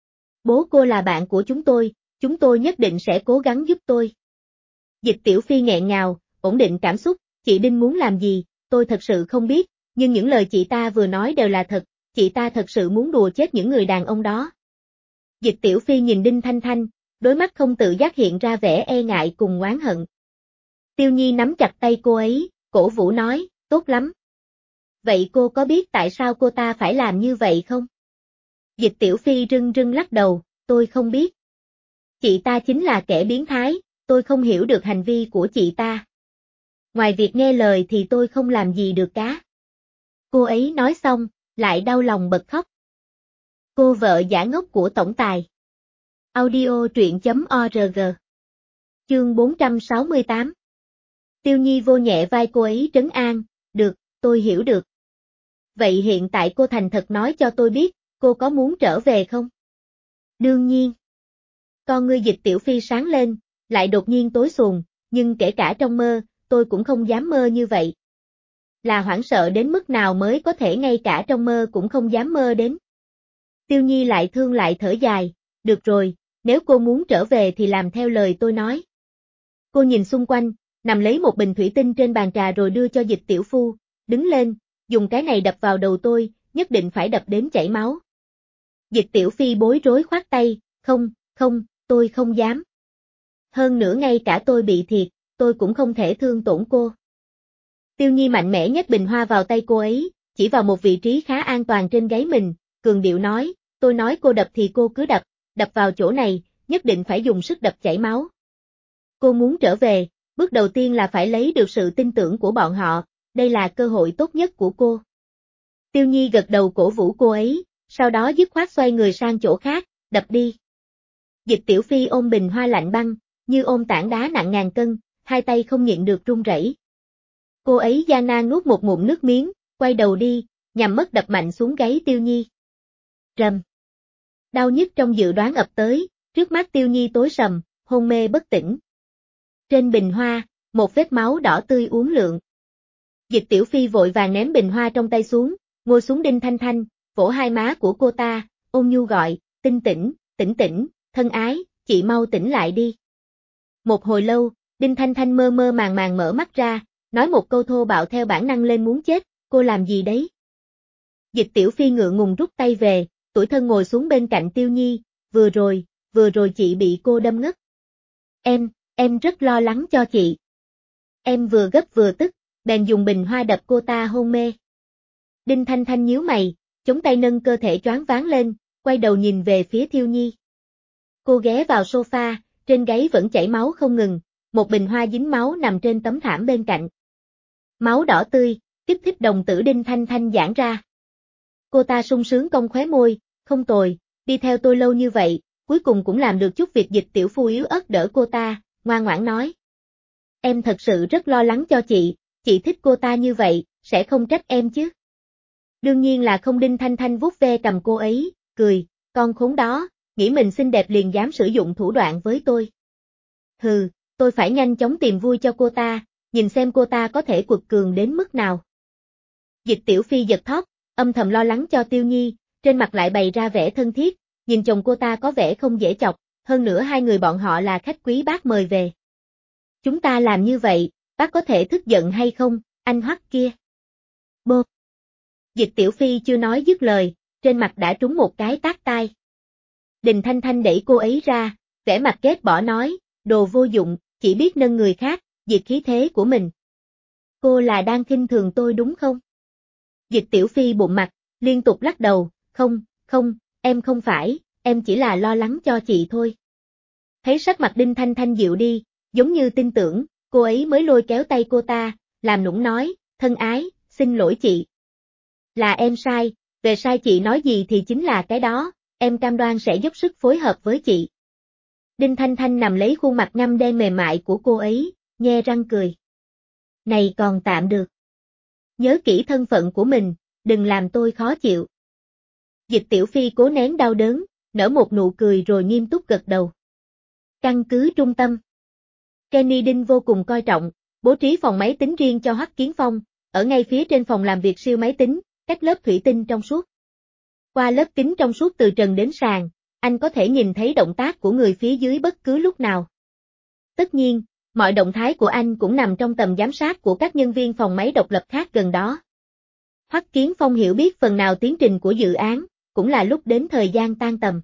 Bố cô là bạn của chúng tôi nhất định sẽ cố gắng giúp tôi. Dịch Tiểu Phi nghẹn ngào, ổn định cảm xúc, chị Đinh muốn làm gì, tôi thật sự không biết, nhưng những lời chị ta vừa nói đều là thật, chị ta thật sự muốn đùa chết những người đàn ông đó. Dịch Tiểu Phi nhìn Đinh Thanh Thanh, đôi mắt không tự giác hiện ra vẻ e ngại cùng oán hận. Tiêu Nhi nắm chặt tay cô ấy, cổ vũ nói, tốt lắm. Vậy cô có biết tại sao cô ta phải làm như vậy không? Dịch Tiểu Phi rưng rưng lắc đầu, tôi không biết. Chị ta chính là kẻ biến thái, tôi không hiểu được hành vi của chị ta. Ngoài việc nghe lời thì tôi không làm gì được cả. Cô ấy nói xong, lại đau lòng bật khóc. Cô vợ giả ngốc của tổng tài. Audio truyện.org. Chương 468. Tiêu Nhi vô nhẹ vai cô ấy trấn an, được, tôi hiểu được. Vậy hiện tại cô thành thật nói cho tôi biết, cô có muốn trở về không? Đương nhiên. Con ngươi Dịch Tiểu Phi sáng lên, lại đột nhiên tối sùn, nhưng kể cả trong mơ, tôi cũng không dám mơ như vậy. Là hoảng sợ đến mức nào mới có thể ngay cả trong mơ cũng không dám mơ đến. Tiêu Nhi lại thương lại thở dài, được rồi, nếu cô muốn trở về thì làm theo lời tôi nói. Cô nhìn xung quanh, nằm lấy một bình thủy tinh trên bàn trà rồi đưa cho Dịch Tiểu Phu, đứng lên, dùng cái này đập vào đầu tôi, nhất định phải đập đến chảy máu. Dịch Tiểu Phi bối rối khoát tay, không, tôi không dám. Hơn nữa ngay cả tôi bị thiệt, tôi cũng không thể thương tổn cô. Tiêu Nhi mạnh mẽ nhét bình hoa vào tay cô ấy, chỉ vào một vị trí khá an toàn trên gáy mình, cường điệu nói, tôi nói cô đập thì cô cứ đập vào chỗ này, nhất định phải dùng sức đập chảy máu. Cô muốn trở về, bước đầu tiên là phải lấy được sự tin tưởng của bọn họ, đây là cơ hội tốt nhất của cô. Tiêu Nhi gật đầu cổ vũ cô ấy, sau đó dứt khoát xoay người sang chỗ khác, đập đi. Dịch Tiểu Phi ôm bình hoa lạnh băng, như ôm tảng đá nặng ngàn cân, hai tay không nhịn được run rẩy. Cô ấy gian nan nuốt một ngụm nước miếng, quay đầu đi, nhằm mất đập mạnh xuống gáy Tiêu Nhi. Rầm. Đau nhức trong dự đoán ập tới, trước mắt Tiêu Nhi tối sầm, hôn mê bất tỉnh. Trên bình hoa, một vết máu đỏ tươi uốn lượn. Dịch Tiểu Phi vội vàng ném bình hoa trong tay xuống, ngồi xuống Đinh Thanh Thanh, vỗ hai má của cô ta, ôn nhu gọi, tinh tỉnh, tỉnh, thân ái, chị mau tỉnh lại đi. Một hồi lâu, Đinh Thanh Thanh mơ mơ màng màng mở mắt ra, nói một câu thô bạo theo bản năng lên muốn chết, cô làm gì đấy? Dịch Tiểu Phi ngượng ngùng rút tay về, tủi thân ngồi xuống bên cạnh Tiêu Nhi, vừa rồi chị bị cô đâm ngất. Em rất lo lắng cho chị. Em vừa gấp vừa tức, bèn dùng bình hoa đập cô ta hôn mê. Đinh Thanh Thanh nhíu mày, chống tay nâng cơ thể choáng váng lên, quay đầu nhìn về phía Tiêu Nhi. Cô ghé vào sofa, trên gáy vẫn chảy máu không ngừng, một bình hoa dính máu nằm trên tấm thảm bên cạnh. Máu đỏ tươi, kích thích đồng tử Đinh Thanh Thanh giãn ra. Cô ta sung sướng cong khóe môi, không tồi, đi theo tôi lâu như vậy, cuối cùng cũng làm được chút việc. Dịch Tiểu Phu yếu ớt đỡ cô ta, ngoan ngoãn nói. Em thật sự rất lo lắng cho chị thích cô ta như vậy, sẽ không trách em chứ. Đương nhiên là không. Đinh Thanh Thanh vuốt ve cầm cô ấy, cười, con khốn đó, nghĩ mình xinh đẹp liền dám sử dụng thủ đoạn với tôi. Hừ, tôi phải nhanh chóng tìm vui cho cô ta, nhìn xem cô ta có thể quật cường đến mức nào. Dịch Tiểu Phi giật thót, âm thầm lo lắng cho Tiêu Nhi, trên mặt lại bày ra vẻ thân thiết, nhìn chồng cô ta có vẻ không dễ chọc, hơn nữa hai người bọn họ là khách quý bác mời về. Chúng ta làm như vậy, bác có thể tức giận hay không, anh Hoắc kia? Bô. Dịch Tiểu Phi chưa nói dứt lời, trên mặt đã trúng một cái tát tai. Đinh Thanh Thanh đẩy cô ấy ra, vẻ mặt ghét bỏ nói, đồ vô dụng, chỉ biết nâng người khác, diệt khí thế của mình. Cô là đang khinh thường tôi đúng không? Dịch Tiểu Phi bụng mặt, liên tục lắc đầu, không, em không phải, em chỉ là lo lắng cho chị thôi. Thấy sắc mặt Đinh Thanh Thanh dịu đi, giống như tin tưởng, cô ấy mới lôi kéo tay cô ta, làm nũng nói, thân ái, xin lỗi chị. Là em sai, về sai chị nói gì thì chính là cái đó, em cam đoan sẽ dốc sức phối hợp với chị. Đinh Thanh Thanh nằm lấy khuôn mặt ngăm đen mềm mại của cô ấy, nhe răng cười. Này còn tạm được. Nhớ kỹ thân phận của mình, đừng làm tôi khó chịu. Dịch Tiểu Phi cố nén đau đớn, nở một nụ cười rồi nghiêm túc gật đầu. Căn cứ trung tâm. Kenny Đinh vô cùng coi trọng, bố trí phòng máy tính riêng cho Hoắc Kiến Phong, ở ngay phía trên phòng làm việc siêu máy tính, cách lớp thủy tinh trong suốt. Qua lớp kính trong suốt từ trần đến sàn, anh có thể nhìn thấy động tác của người phía dưới bất cứ lúc nào. Tất nhiên, mọi động thái của anh cũng nằm trong tầm giám sát của các nhân viên phòng máy độc lập khác gần đó. Hoắc Kiến Phong hiểu biết phần nào tiến trình của dự án, cũng là lúc đến thời gian tan tầm.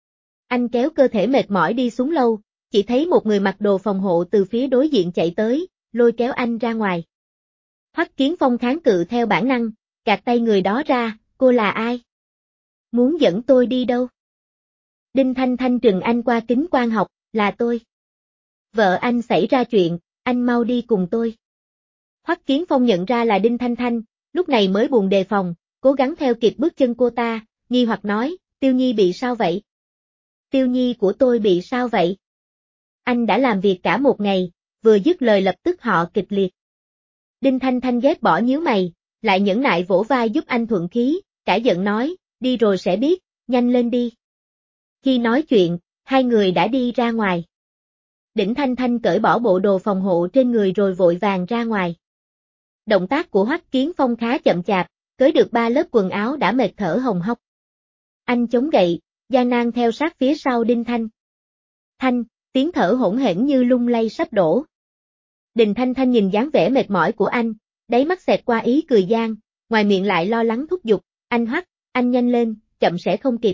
Anh kéo cơ thể mệt mỏi đi xuống lâu, chỉ thấy một người mặc đồ phòng hộ từ phía đối diện chạy tới, lôi kéo anh ra ngoài. Hoắc Kiến Phong kháng cự theo bản năng, gạt tay người đó ra, cô là ai? Muốn dẫn tôi đi đâu? Đinh Thanh Thanh trừng anh qua kính quang học, là tôi. Vợ anh xảy ra chuyện, anh mau đi cùng tôi. Hoắc Kiến Phong nhận ra là Đinh Thanh Thanh, lúc này mới buồn đề phòng, cố gắng theo kịp bước chân cô ta, nghi hoặc nói, Tiêu Nhi bị sao vậy? Tiêu Nhi của tôi bị sao vậy? Anh đã làm việc cả một ngày, vừa dứt lời lập tức họ kịch liệt. Đinh Thanh Thanh ghét bỏ nhíu mày, lại nhẫn nại vỗ vai giúp anh thuận khí, cả giận nói, đi rồi sẽ biết, nhanh lên đi. Khi nói chuyện, hai người đã đi ra ngoài. Đinh Thanh Thanh cởi bỏ bộ đồ phòng hộ trên người rồi vội vàng ra ngoài. Động tác của Hoắc Kiến Phong khá chậm chạp, cởi được 3 lớp quần áo đã mệt thở hồng hộc. Anh chống gậy, gian nan theo sát phía sau Đinh Thanh, tiếng thở hỗn hển như lung lay sắp đổ. Đinh Thanh Thanh nhìn dáng vẻ mệt mỏi của anh, đáy mắt xẹt qua ý cười gian, ngoài miệng lại lo lắng thúc giục, anh Hoắc, anh nhanh lên, chậm sẽ không kịp.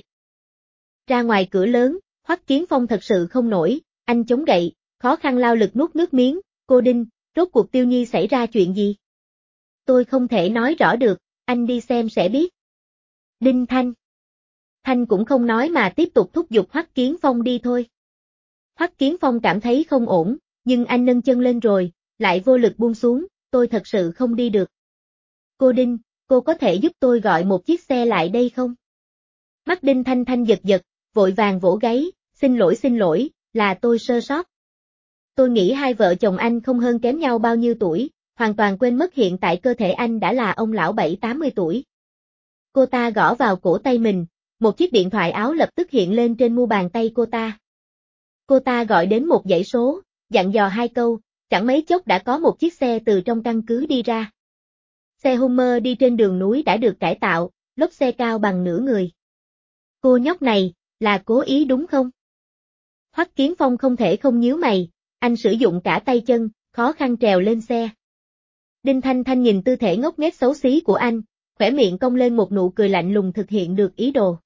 Ra ngoài cửa lớn, Hoắc Kiến Phong thật sự không nổi, anh chống gậy, khó khăn lao lực nuốt nước miếng, cô Đinh, rốt cuộc Tiêu Nhi xảy ra chuyện gì? Tôi không thể nói rõ được, anh đi xem sẽ biết. Đinh Thanh cũng không nói mà tiếp tục thúc giục Hoắc Kiến Phong đi thôi. Hoắc Kiến Phong cảm thấy không ổn, nhưng anh nâng chân lên rồi, lại vô lực buông xuống, tôi thật sự không đi được. Cô Đinh, cô có thể giúp tôi gọi một chiếc xe lại đây không? Mắt Đinh Thanh Thanh giật giật, vội vàng vỗ gáy, xin lỗi, là tôi sơ sót. Tôi nghĩ hai vợ chồng anh không hơn kém nhau bao nhiêu tuổi, hoàn toàn quên mất hiện tại cơ thể anh đã là ông lão 70-80 tuổi. Cô ta gõ vào cổ tay mình, một chiếc điện thoại áo lập tức hiện lên trên mu bàn tay cô ta. Cô ta gọi đến một dãy số, dặn dò 2 câu, chẳng mấy chốc đã có một chiếc xe từ trong căn cứ đi ra. Xe Hummer đi trên đường núi đã được cải tạo, lốp xe cao bằng nửa người. Cô nhóc này, là cố ý đúng không? Hoắc Kiến Phong không thể không nhíu mày, anh sử dụng cả tay chân, khó khăn trèo lên xe. Đinh Thanh Thanh nhìn tư thể ngốc nghếch xấu xí của anh, khỏe miệng cong lên một nụ cười lạnh lùng thực hiện được ý đồ.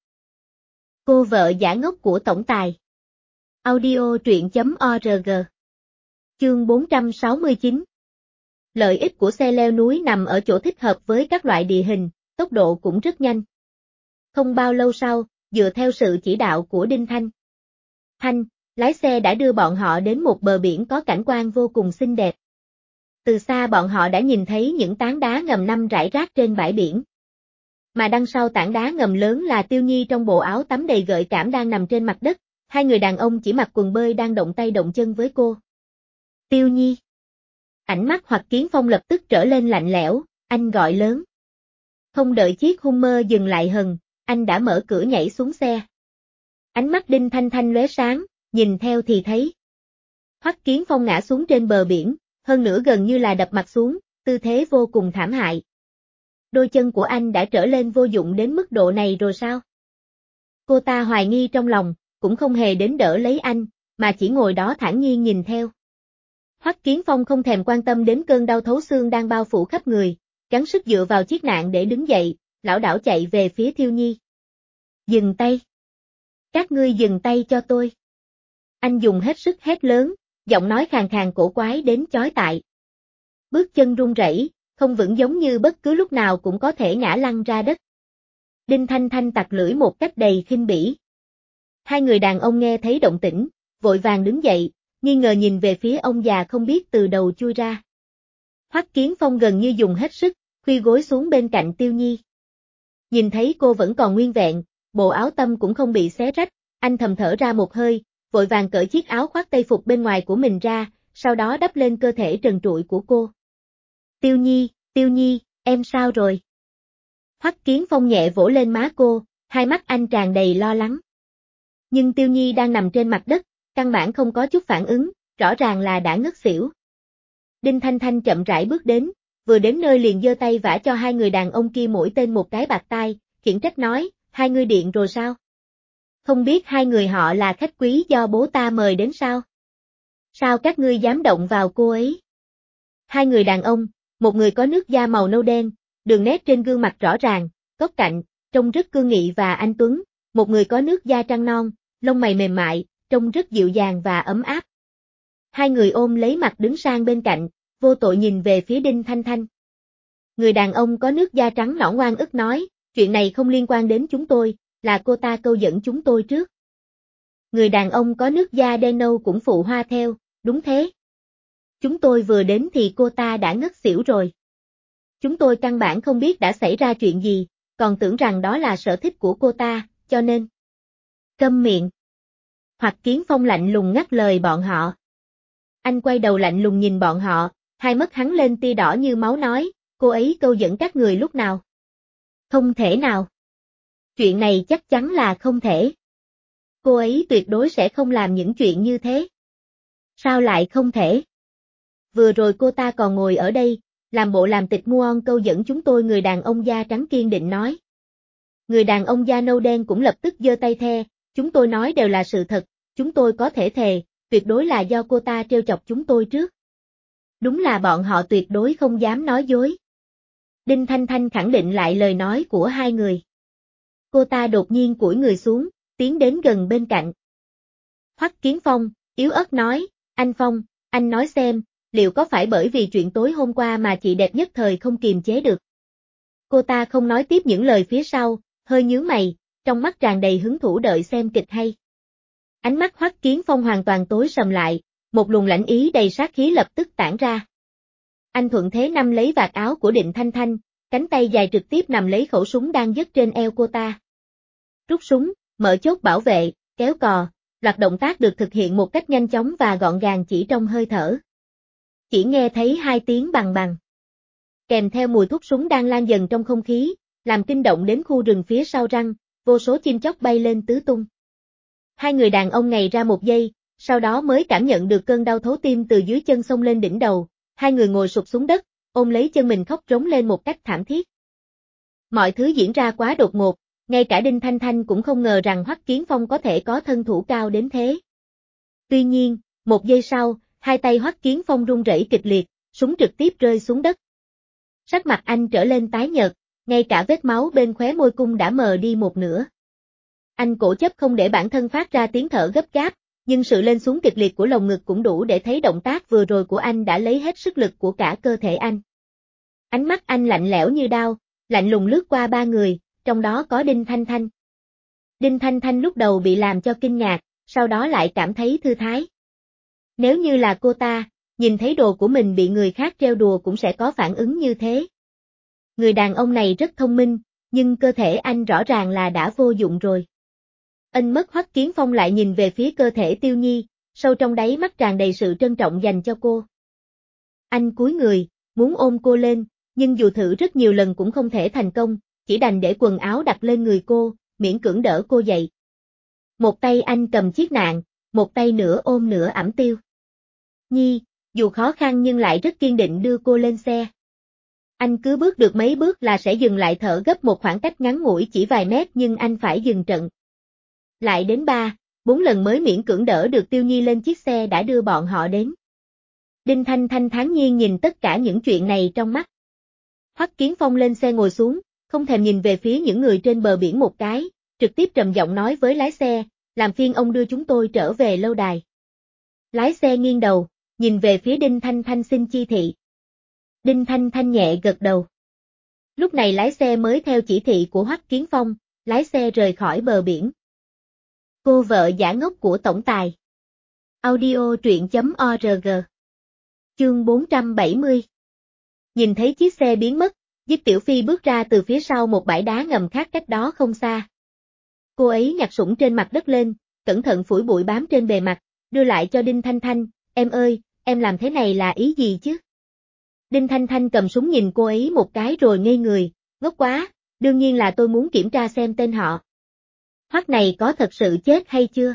Cô vợ giả ngốc của tổng tài. Audio truyện.org. Chương 469. Lợi ích của xe leo núi nằm ở chỗ thích hợp với các loại địa hình, tốc độ cũng rất nhanh. Không bao lâu sau, dựa theo sự chỉ đạo của Đinh Thanh, lái xe đã đưa bọn họ đến một bờ biển có cảnh quan vô cùng xinh đẹp. Từ xa bọn họ đã nhìn thấy những tảng đá ngầm nằm rải rác trên bãi biển. Mà đằng sau tảng đá ngầm lớn là Tiêu Nhi trong bộ áo tắm đầy gợi cảm đang nằm trên mặt đất, hai người đàn ông chỉ mặc quần bơi đang động tay động chân với cô. Tiêu Nhi. Ánh mắt Hoắc Kiến Phong lập tức trở lên lạnh lẽo, anh gọi lớn. Không đợi chiếc Hummer dừng lại hần, anh đã mở cửa nhảy xuống xe. Ánh mắt Đinh Thanh Thanh lóe sáng, nhìn theo thì thấy. Hoắc Kiến Phong ngã xuống trên bờ biển, hơn nữa gần như là đập mặt xuống, tư thế vô cùng thảm hại. Đôi chân của anh đã trở lên vô dụng đến mức độ này rồi sao? Cô ta hoài nghi trong lòng, cũng không hề đến đỡ lấy anh, mà chỉ ngồi đó thản nhiên nhìn theo. Hoắc Kiến Phong không thèm quan tâm đến cơn đau thấu xương đang bao phủ khắp người, gắng sức dựa vào chiếc nạn để đứng dậy, lảo đảo chạy về phía Thiêu Nhi. Dừng tay! Các ngươi dừng tay cho tôi! Anh dùng hết sức hét lớn, giọng nói khàn khàn cổ quái đến chói tai. Bước chân run rẩy, không vững giống như bất cứ lúc nào cũng có thể ngã lăn ra đất. Đinh Thanh Thanh tặc lưỡi một cách đầy khinh bỉ. Hai người đàn ông nghe thấy động tĩnh, vội vàng đứng dậy, nghi ngờ nhìn về phía ông già không biết từ đầu chui ra. Hoắc Kiến Phong gần như dùng hết sức, khuy gối xuống bên cạnh Tiêu Nhi. Nhìn thấy cô vẫn còn nguyên vẹn, bộ áo tăm cũng không bị xé rách, anh thầm thở ra một hơi, vội vàng cởi chiếc áo khoác tây phục bên ngoài của mình ra, sau đó đắp lên cơ thể trần trụi của cô. Tiêu Nhi, em sao rồi? Hoắc Kiến Phong nhẹ vỗ lên má cô, hai mắt anh tràn đầy lo lắng. Nhưng Tiêu Nhi đang nằm trên mặt đất, căn bản không có chút phản ứng, rõ ràng là đã ngất xỉu. Đinh Thanh Thanh chậm rãi bước đến, vừa đến nơi liền giơ tay vả cho hai người đàn ông kia mỗi tên một cái bạt tai, khiển trách nói, hai người điện rồi sao? Không biết hai người họ là khách quý do bố ta mời đến sao? Sao các ngươi dám động vào cô ấy? Hai người đàn ông, một người có nước da màu nâu đen, đường nét trên gương mặt rõ ràng, góc cạnh, trông rất cương nghị và anh tuấn, một người có nước da trắng non, lông mày mềm mại, trông rất dịu dàng và ấm áp. Hai người ôm lấy mặt đứng sang bên cạnh, vô tội nhìn về phía Đinh Thanh Thanh. Người đàn ông có nước da trắng nõn oan ức nói, chuyện này không liên quan đến chúng tôi, là cô ta câu dẫn chúng tôi trước. Người đàn ông có nước da đen nâu cũng phụ hoa theo, đúng thế. Chúng tôi vừa đến thì cô ta đã ngất xỉu rồi. Chúng tôi căn bản không biết đã xảy ra chuyện gì, còn tưởng rằng đó là sở thích của cô ta, cho nên. Câm miệng. Hoặc Kiến Phong lạnh lùng ngắt lời bọn họ. Anh quay đầu lạnh lùng nhìn bọn họ, hai mắt hắn lên tia đỏ như máu nói, cô ấy câu dẫn các người lúc nào? Không thể nào. Chuyện này chắc chắn là không thể. Cô ấy tuyệt đối sẽ không làm những chuyện như thế. Sao lại không thể? Vừa rồi cô ta còn ngồi ở đây, làm bộ làm tịch muon câu dẫn chúng tôi. Người đàn ông da trắng kiên định nói. Người đàn ông da nâu đen cũng lập tức giơ tay the, chúng tôi nói đều là sự thật, chúng tôi có thể thề, tuyệt đối là do cô ta trêu chọc chúng tôi trước. Đúng là bọn họ tuyệt đối không dám nói dối. Đinh Thanh Thanh khẳng định lại lời nói của hai người. Cô ta đột nhiên cúi người xuống, tiến đến gần bên cạnh. Hoắc Kiến Phong, yếu ớt nói, anh Phong, anh nói xem, liệu có phải bởi vì chuyện tối hôm qua mà chị đẹp nhất thời không kiềm chế được? Cô ta không nói tiếp những lời phía sau, hơi nhướng mày, trong mắt tràn đầy hứng thú đợi xem kịch hay. Ánh mắt Hoắc Kiến Phong hoàn toàn tối sầm lại, một luồng lãnh ý đầy sát khí lập tức tản ra. Anh thuận thế nắm lấy vạt áo của Đinh Thanh Thanh, cánh tay dài trực tiếp nằm lấy khẩu súng đang dất trên eo cô ta. Rút súng, mở chốt bảo vệ, kéo cò, loạt động tác được thực hiện một cách nhanh chóng và gọn gàng chỉ trong hơi thở. Chỉ nghe thấy hai tiếng bằng bằng. Kèm theo mùi thuốc súng đang lan dần trong không khí, làm kinh động đến khu rừng phía sau răng, vô số chim chóc bay lên tứ tung. Hai người đàn ông ngây ra một giây, sau đó mới cảm nhận được cơn đau thấu tim từ dưới chân xông lên đỉnh đầu, hai người ngồi sụp xuống đất, ôm lấy chân mình khóc rống lên một cách thảm thiết. Mọi thứ diễn ra quá đột ngột, ngay cả Đinh Thanh Thanh cũng không ngờ rằng Hoắc Kiến Phong có thể có thân thủ cao đến thế. Tuy nhiên, một giây sau, hai tay Hoắc Kiến Phong run rẩy kịch liệt, súng trực tiếp rơi xuống đất. Sắc mặt anh trở lên tái nhợt, ngay cả vết máu bên khóe môi cung đã mờ đi một nửa. Anh cố chấp không để bản thân phát ra tiếng thở gấp gáp, nhưng sự lên xuống kịch liệt của lồng ngực cũng đủ để thấy động tác vừa rồi của anh đã lấy hết sức lực của cả cơ thể anh. Ánh mắt anh lạnh lẽo như đao, lạnh lùng lướt qua ba người, trong đó có Đinh Thanh Thanh. Đinh Thanh Thanh lúc đầu bị làm cho kinh ngạc, sau đó lại cảm thấy thư thái. Nếu như là cô ta, nhìn thấy đồ của mình bị người khác trêu đùa cũng sẽ có phản ứng như thế. Người đàn ông này rất thông minh, nhưng cơ thể anh rõ ràng là đã vô dụng rồi. Anh mất Hoắc Kiến Phong lại nhìn về phía cơ thể Tiêu Nhi, sâu trong đáy mắt tràn đầy sự trân trọng dành cho cô. Anh cúi người, muốn ôm cô lên, nhưng dù thử rất nhiều lần cũng không thể thành công, chỉ đành để quần áo đặt lên người cô, miễn cưỡng đỡ cô dậy. Một tay anh cầm chiếc nạng, một tay nửa ôm nửa ẵm Tiêu Nhi, dù khó khăn nhưng lại rất kiên định đưa cô lên xe. Anh cứ bước được mấy bước là sẽ dừng lại thở gấp một khoảng cách ngắn ngủi chỉ vài mét nhưng anh phải dừng trận. Lại đến 3-4 lần mới miễn cưỡng đỡ được Tiêu Nhi lên chiếc xe đã đưa bọn họ đến. Đinh Thanh Thanh thản nhiên nhìn tất cả những chuyện này trong mắt. Hoắc Kiến Phong lên xe ngồi xuống, không thèm nhìn về phía những người trên bờ biển một cái, trực tiếp trầm giọng nói với lái xe, làm phiền ông đưa chúng tôi trở về lâu đài. Lái xe nghiêng đầu, nhìn về phía Đinh Thanh Thanh xin chi thị. Đinh Thanh Thanh nhẹ gật đầu. Lúc này lái xe mới theo chỉ thị của Hoắc Kiến Phong, lái xe rời khỏi bờ biển. Cô vợ giả ngốc của tổng tài. Audio truyện.org. Chương 470. Nhìn thấy chiếc xe biến mất, Diếp Tiểu Phi bước ra từ phía sau một bãi đá ngầm khác cách đó không xa. Cô ấy nhặt sũng trên mặt đất lên, cẩn thận phủi bụi bám trên bề mặt, đưa lại cho Đinh Thanh Thanh, em ơi, em làm thế này là ý gì chứ? Đinh Thanh Thanh cầm súng nhìn cô ấy một cái rồi ngây người, ngốc quá, đương nhiên là tôi muốn kiểm tra xem tên họ. Hoắc này có thật sự chết hay chưa?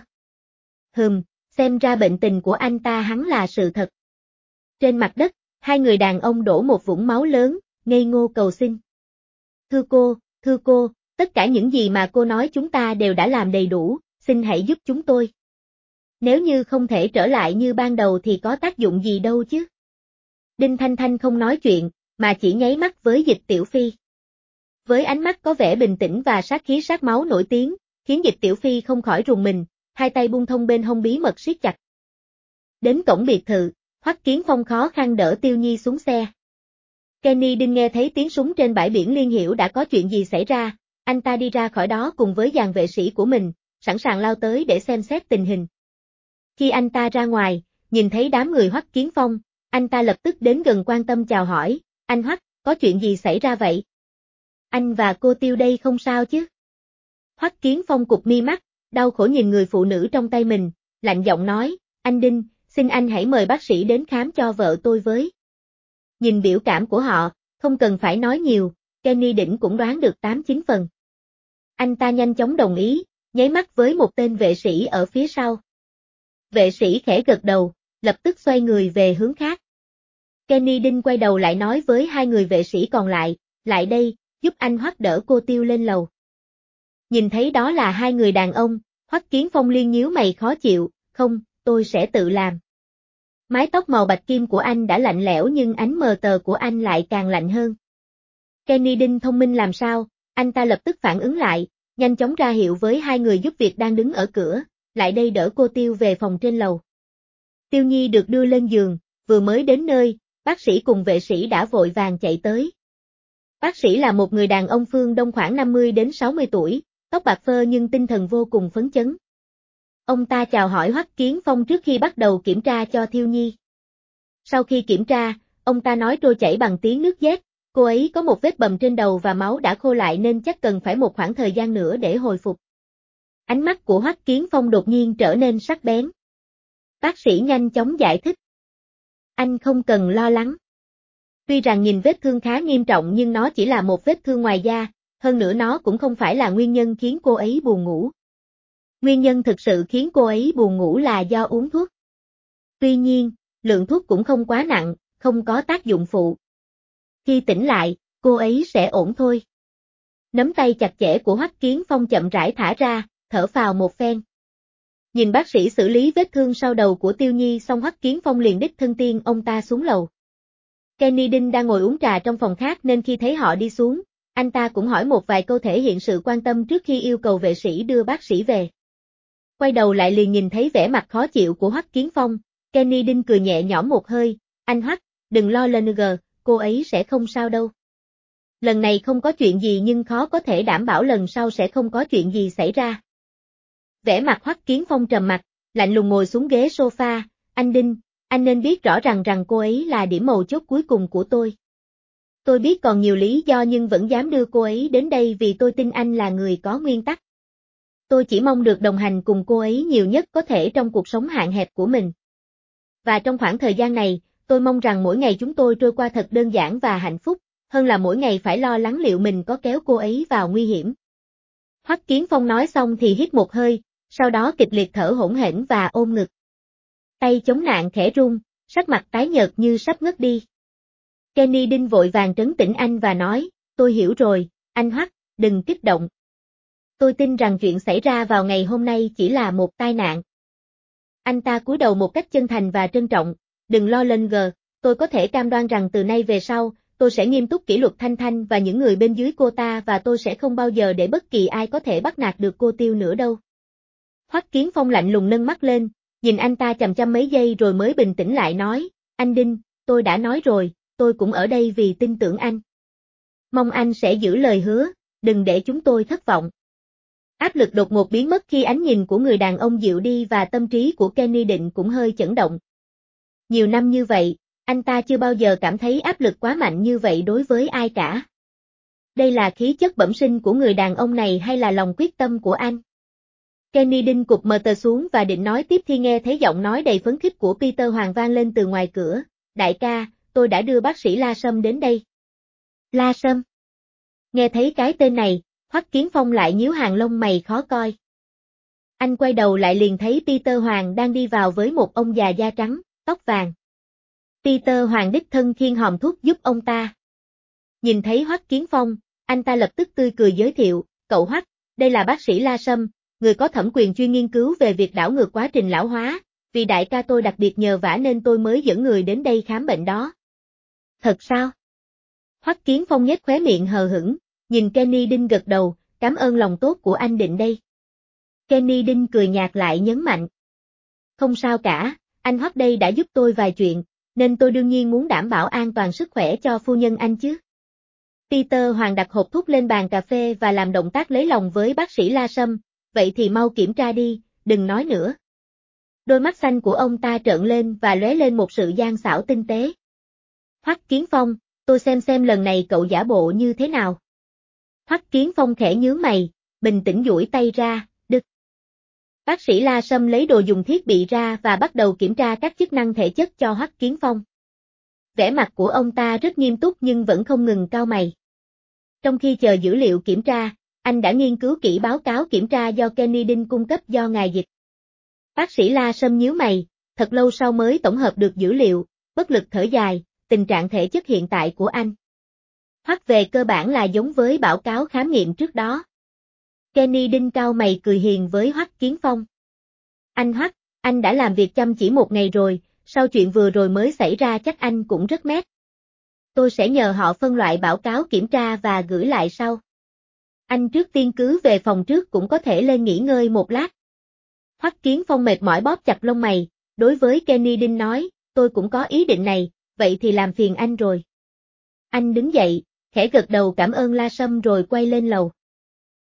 Xem ra bệnh tình của anh ta hắn là sự thật. Trên mặt đất, hai người đàn ông đổ một vũng máu lớn, ngây ngô cầu xin. Thưa cô, tất cả những gì mà cô nói chúng ta đều đã làm đầy đủ, xin hãy giúp chúng tôi. Nếu như không thể trở lại như ban đầu thì có tác dụng gì đâu chứ? Đinh Thanh Thanh không nói chuyện, mà chỉ nháy mắt với Dịch Tiểu Phi. Với ánh mắt có vẻ bình tĩnh và sát khí sát máu nổi tiếng, khiến Dịch Tiểu Phi không khỏi rùng mình, hai tay buông thông bên hông bí mật siết chặt. Đến cổng biệt thự, Hoắc Kiến Phong khó khăn đỡ Tiêu Nhi xuống xe. Kenny Đinh nghe thấy tiếng súng trên bãi biển liền hiểu đã có chuyện gì xảy ra, anh ta đi ra khỏi đó cùng với dàn vệ sĩ của mình, sẵn sàng lao tới để xem xét tình hình. Khi anh ta ra ngoài, nhìn thấy đám người Hoắc Kiến Phong, anh ta lập tức đến gần quan tâm chào hỏi, anh Hoắc, có chuyện gì xảy ra vậy? Anh và cô Tiêu đây không sao chứ? Hoắc Kiến Phong cụp mi mắt, đau khổ nhìn người phụ nữ trong tay mình, lạnh giọng nói, anh Đinh, xin anh hãy mời bác sĩ đến khám cho vợ tôi với. Nhìn biểu cảm của họ, không cần phải nói nhiều, Kenny Đỉnh cũng đoán được 8-9 phần. Anh ta nhanh chóng đồng ý, nháy mắt với một tên vệ sĩ ở phía sau. Vệ sĩ khẽ gật đầu, lập tức xoay người về hướng khác. Kenny Đinh quay đầu lại nói với hai người vệ sĩ còn lại, lại đây, giúp anh Hoắc đỡ cô Tiêu lên lầu. Nhìn thấy đó là hai người đàn ông, Hoắc Kiến Phong liên nhíu mày khó chịu, không, tôi sẽ tự làm. Mái tóc màu bạch kim của anh đã lạnh lẽo nhưng ánh mờ tờ của anh lại càng lạnh hơn. Kenny Đinh thông minh làm sao, anh ta lập tức phản ứng lại, nhanh chóng ra hiệu với hai người giúp việc đang đứng ở cửa, lại đây đỡ cô Tiêu về phòng trên lầu. Tiêu Nhi được đưa lên giường, vừa mới đến nơi, bác sĩ cùng vệ sĩ đã vội vàng chạy tới. Bác sĩ là một người đàn ông phương Đông khoảng 50 đến 60 tuổi, tóc bạc phơ nhưng tinh thần vô cùng phấn chấn. Ông ta chào hỏi Hoắc Kiến Phong trước khi bắt đầu kiểm tra cho Thiêu Nhi. Sau khi kiểm tra, ông ta nói trôi chảy bằng tiếng nước dét, cô ấy có một vết bầm trên đầu và máu đã khô lại nên chắc cần phải một khoảng thời gian nữa để hồi phục. Ánh mắt của Hoắc Kiến Phong đột nhiên trở nên sắc bén. Bác sĩ nhanh chóng giải thích. Anh không cần lo lắng. Tuy rằng nhìn vết thương khá nghiêm trọng nhưng nó chỉ là một vết thương ngoài da, hơn nữa nó cũng không phải là nguyên nhân khiến cô ấy buồn ngủ. Nguyên nhân thực sự khiến cô ấy buồn ngủ là do uống thuốc. Tuy nhiên, lượng thuốc cũng không quá nặng, không có tác dụng phụ. Khi tỉnh lại, cô ấy sẽ ổn thôi. Nắm tay chặt chẽ của Hoắc Kiến Phong chậm rãi thả ra, thở phào một phen. Nhìn bác sĩ xử lý vết thương sau đầu của Tiêu Nhi xong Hoắc Kiến Phong liền đích thân tiên ông ta xuống lầu. Kenny Đinh đang ngồi uống trà trong phòng khác nên khi thấy họ đi xuống, anh ta cũng hỏi một vài câu thể hiện sự quan tâm trước khi yêu cầu vệ sĩ đưa bác sĩ về. Quay đầu lại liền nhìn thấy vẻ mặt khó chịu của Hoắc Kiến Phong, Kenny Đinh cười nhẹ nhõm một hơi, anh Hoắc, đừng lo lên cô ấy sẽ không sao đâu. Lần này không có chuyện gì nhưng khó có thể đảm bảo lần sau sẽ không có chuyện gì xảy ra. Vẻ mặt Hoắc Kiến Phong trầm mặt, lạnh lùng ngồi xuống ghế sofa, anh Đinh, anh nên biết rõ rằng cô ấy là điểm mấu chốt cuối cùng của tôi. Tôi biết còn nhiều lý do nhưng vẫn dám đưa cô ấy đến đây vì tôi tin anh là người có nguyên tắc. Tôi chỉ mong được đồng hành cùng cô ấy nhiều nhất có thể trong cuộc sống hạn hẹp của mình. Và trong khoảng thời gian này, tôi mong rằng mỗi ngày chúng tôi trôi qua thật đơn giản và hạnh phúc, hơn là mỗi ngày phải lo lắng liệu mình có kéo cô ấy vào nguy hiểm. Hoắc Kiến Phong nói xong thì hít một hơi, sau đó kịch liệt thở hổn hển và ôm ngực. Tay chống nạn khẽ run, sắc mặt tái nhợt như sắp ngất đi. Kenny Đinh vội vàng trấn tĩnh anh và nói, tôi hiểu rồi, anh Hoắc, đừng kích động. Tôi tin rằng chuyện xảy ra vào ngày hôm nay chỉ là một tai nạn. Anh ta cúi đầu một cách chân thành và trân trọng, đừng lo lên tôi có thể cam đoan rằng từ nay về sau, tôi sẽ nghiêm túc kỷ luật Thanh Thanh và những người bên dưới cô ta và tôi sẽ không bao giờ để bất kỳ ai có thể bắt nạt được cô Tiêu nữa đâu. Hoắc Kiến Phong lạnh lùng nâng mắt lên, nhìn anh ta chằm chằm mấy giây rồi mới bình tĩnh lại nói, anh Đinh, tôi đã nói rồi, tôi cũng ở đây vì tin tưởng anh. Mong anh sẽ giữ lời hứa, đừng để chúng tôi thất vọng. Áp lực đột ngột biến mất khi ánh nhìn của người đàn ông dịu đi và tâm trí của Kenny Định cũng hơi chấn động. Nhiều năm như vậy, anh ta chưa bao giờ cảm thấy áp lực quá mạnh như vậy đối với ai cả. Đây là khí chất bẩm sinh của người đàn ông này hay là lòng quyết tâm của anh? Kenny Đinh cụp mờ tờ xuống và định nói tiếp khi nghe thấy giọng nói đầy phấn khích của Peter Hoàng vang lên từ ngoài cửa, đại ca, tôi đã đưa bác sĩ La Sâm đến đây. La Sâm? Nghe thấy cái tên này, Hoắc Kiến Phong lại nhíu hàng lông mày khó coi. Anh quay đầu lại liền thấy Peter Hoàng đang đi vào với một ông già da trắng, tóc vàng. Peter Hoàng đích thân khiêng hòm thuốc giúp ông ta. Nhìn thấy Hoắc Kiến Phong, anh ta lập tức tươi cười giới thiệu, cậu Hoắc, đây là bác sĩ La Sâm, người có thẩm quyền chuyên nghiên cứu về việc đảo ngược quá trình lão hóa, vì đại ca tôi đặc biệt nhờ vả nên tôi mới dẫn người đến đây khám bệnh đó. Thật sao? Hoắc Kiến Phong nhếch khóe miệng hờ hững, nhìn Kenny Đinh gật đầu, cảm ơn lòng tốt của anh Định đây. Kenny Đinh cười nhạt lại nhấn mạnh. Không sao cả, anh Hoắc đây đã giúp tôi vài chuyện, nên tôi đương nhiên muốn đảm bảo an toàn sức khỏe cho phu nhân anh chứ. Peter Hoàng đặt hộp thuốc lên bàn cà phê và làm động tác lấy lòng với bác sĩ La Sâm, vậy thì mau kiểm tra đi, đừng nói nữa. Đôi mắt xanh của ông ta trợn lên và lóe lên một sự gian xảo tinh tế. Hoắc Kiến Phong, tôi xem lần này cậu giả bộ như thế nào. Hoắc Kiến Phong khẽ nhướng mày, bình tĩnh duỗi tay ra, đực. Bác sĩ La Sâm lấy đồ dùng thiết bị ra và bắt đầu kiểm tra các chức năng thể chất cho Hoắc Kiến Phong. Vẻ mặt của ông ta rất nghiêm túc nhưng vẫn không ngừng cau mày. Trong khi chờ dữ liệu kiểm tra, anh đã nghiên cứu kỹ báo cáo kiểm tra do Kenny Đinh cung cấp do ngài dịch. Bác sĩ La Sâm nhíu mày, thật lâu sau mới tổng hợp được dữ liệu, bất lực thở dài, tình trạng thể chất hiện tại của anh. Hoắc về cơ bản là giống với báo cáo khám nghiệm trước đó. Kenny Đinh cau mày cười hiền với Hoắc Kiến Phong. Anh Hoắc, anh đã làm việc chăm chỉ một ngày rồi, sau chuyện vừa rồi mới xảy ra chắc anh cũng rất mét. Tôi sẽ nhờ họ phân loại báo cáo kiểm tra và gửi lại sau. Anh trước tiên cứ về phòng trước cũng có thể lên nghỉ ngơi một lát. Hoắc Kiến Phong mệt mỏi bóp chặt lông mày, đối với Kenny Đinh nói, tôi cũng có ý định này, vậy thì làm phiền anh rồi. Anh đứng dậy, khẽ gật đầu cảm ơn La Sâm rồi quay lên lầu.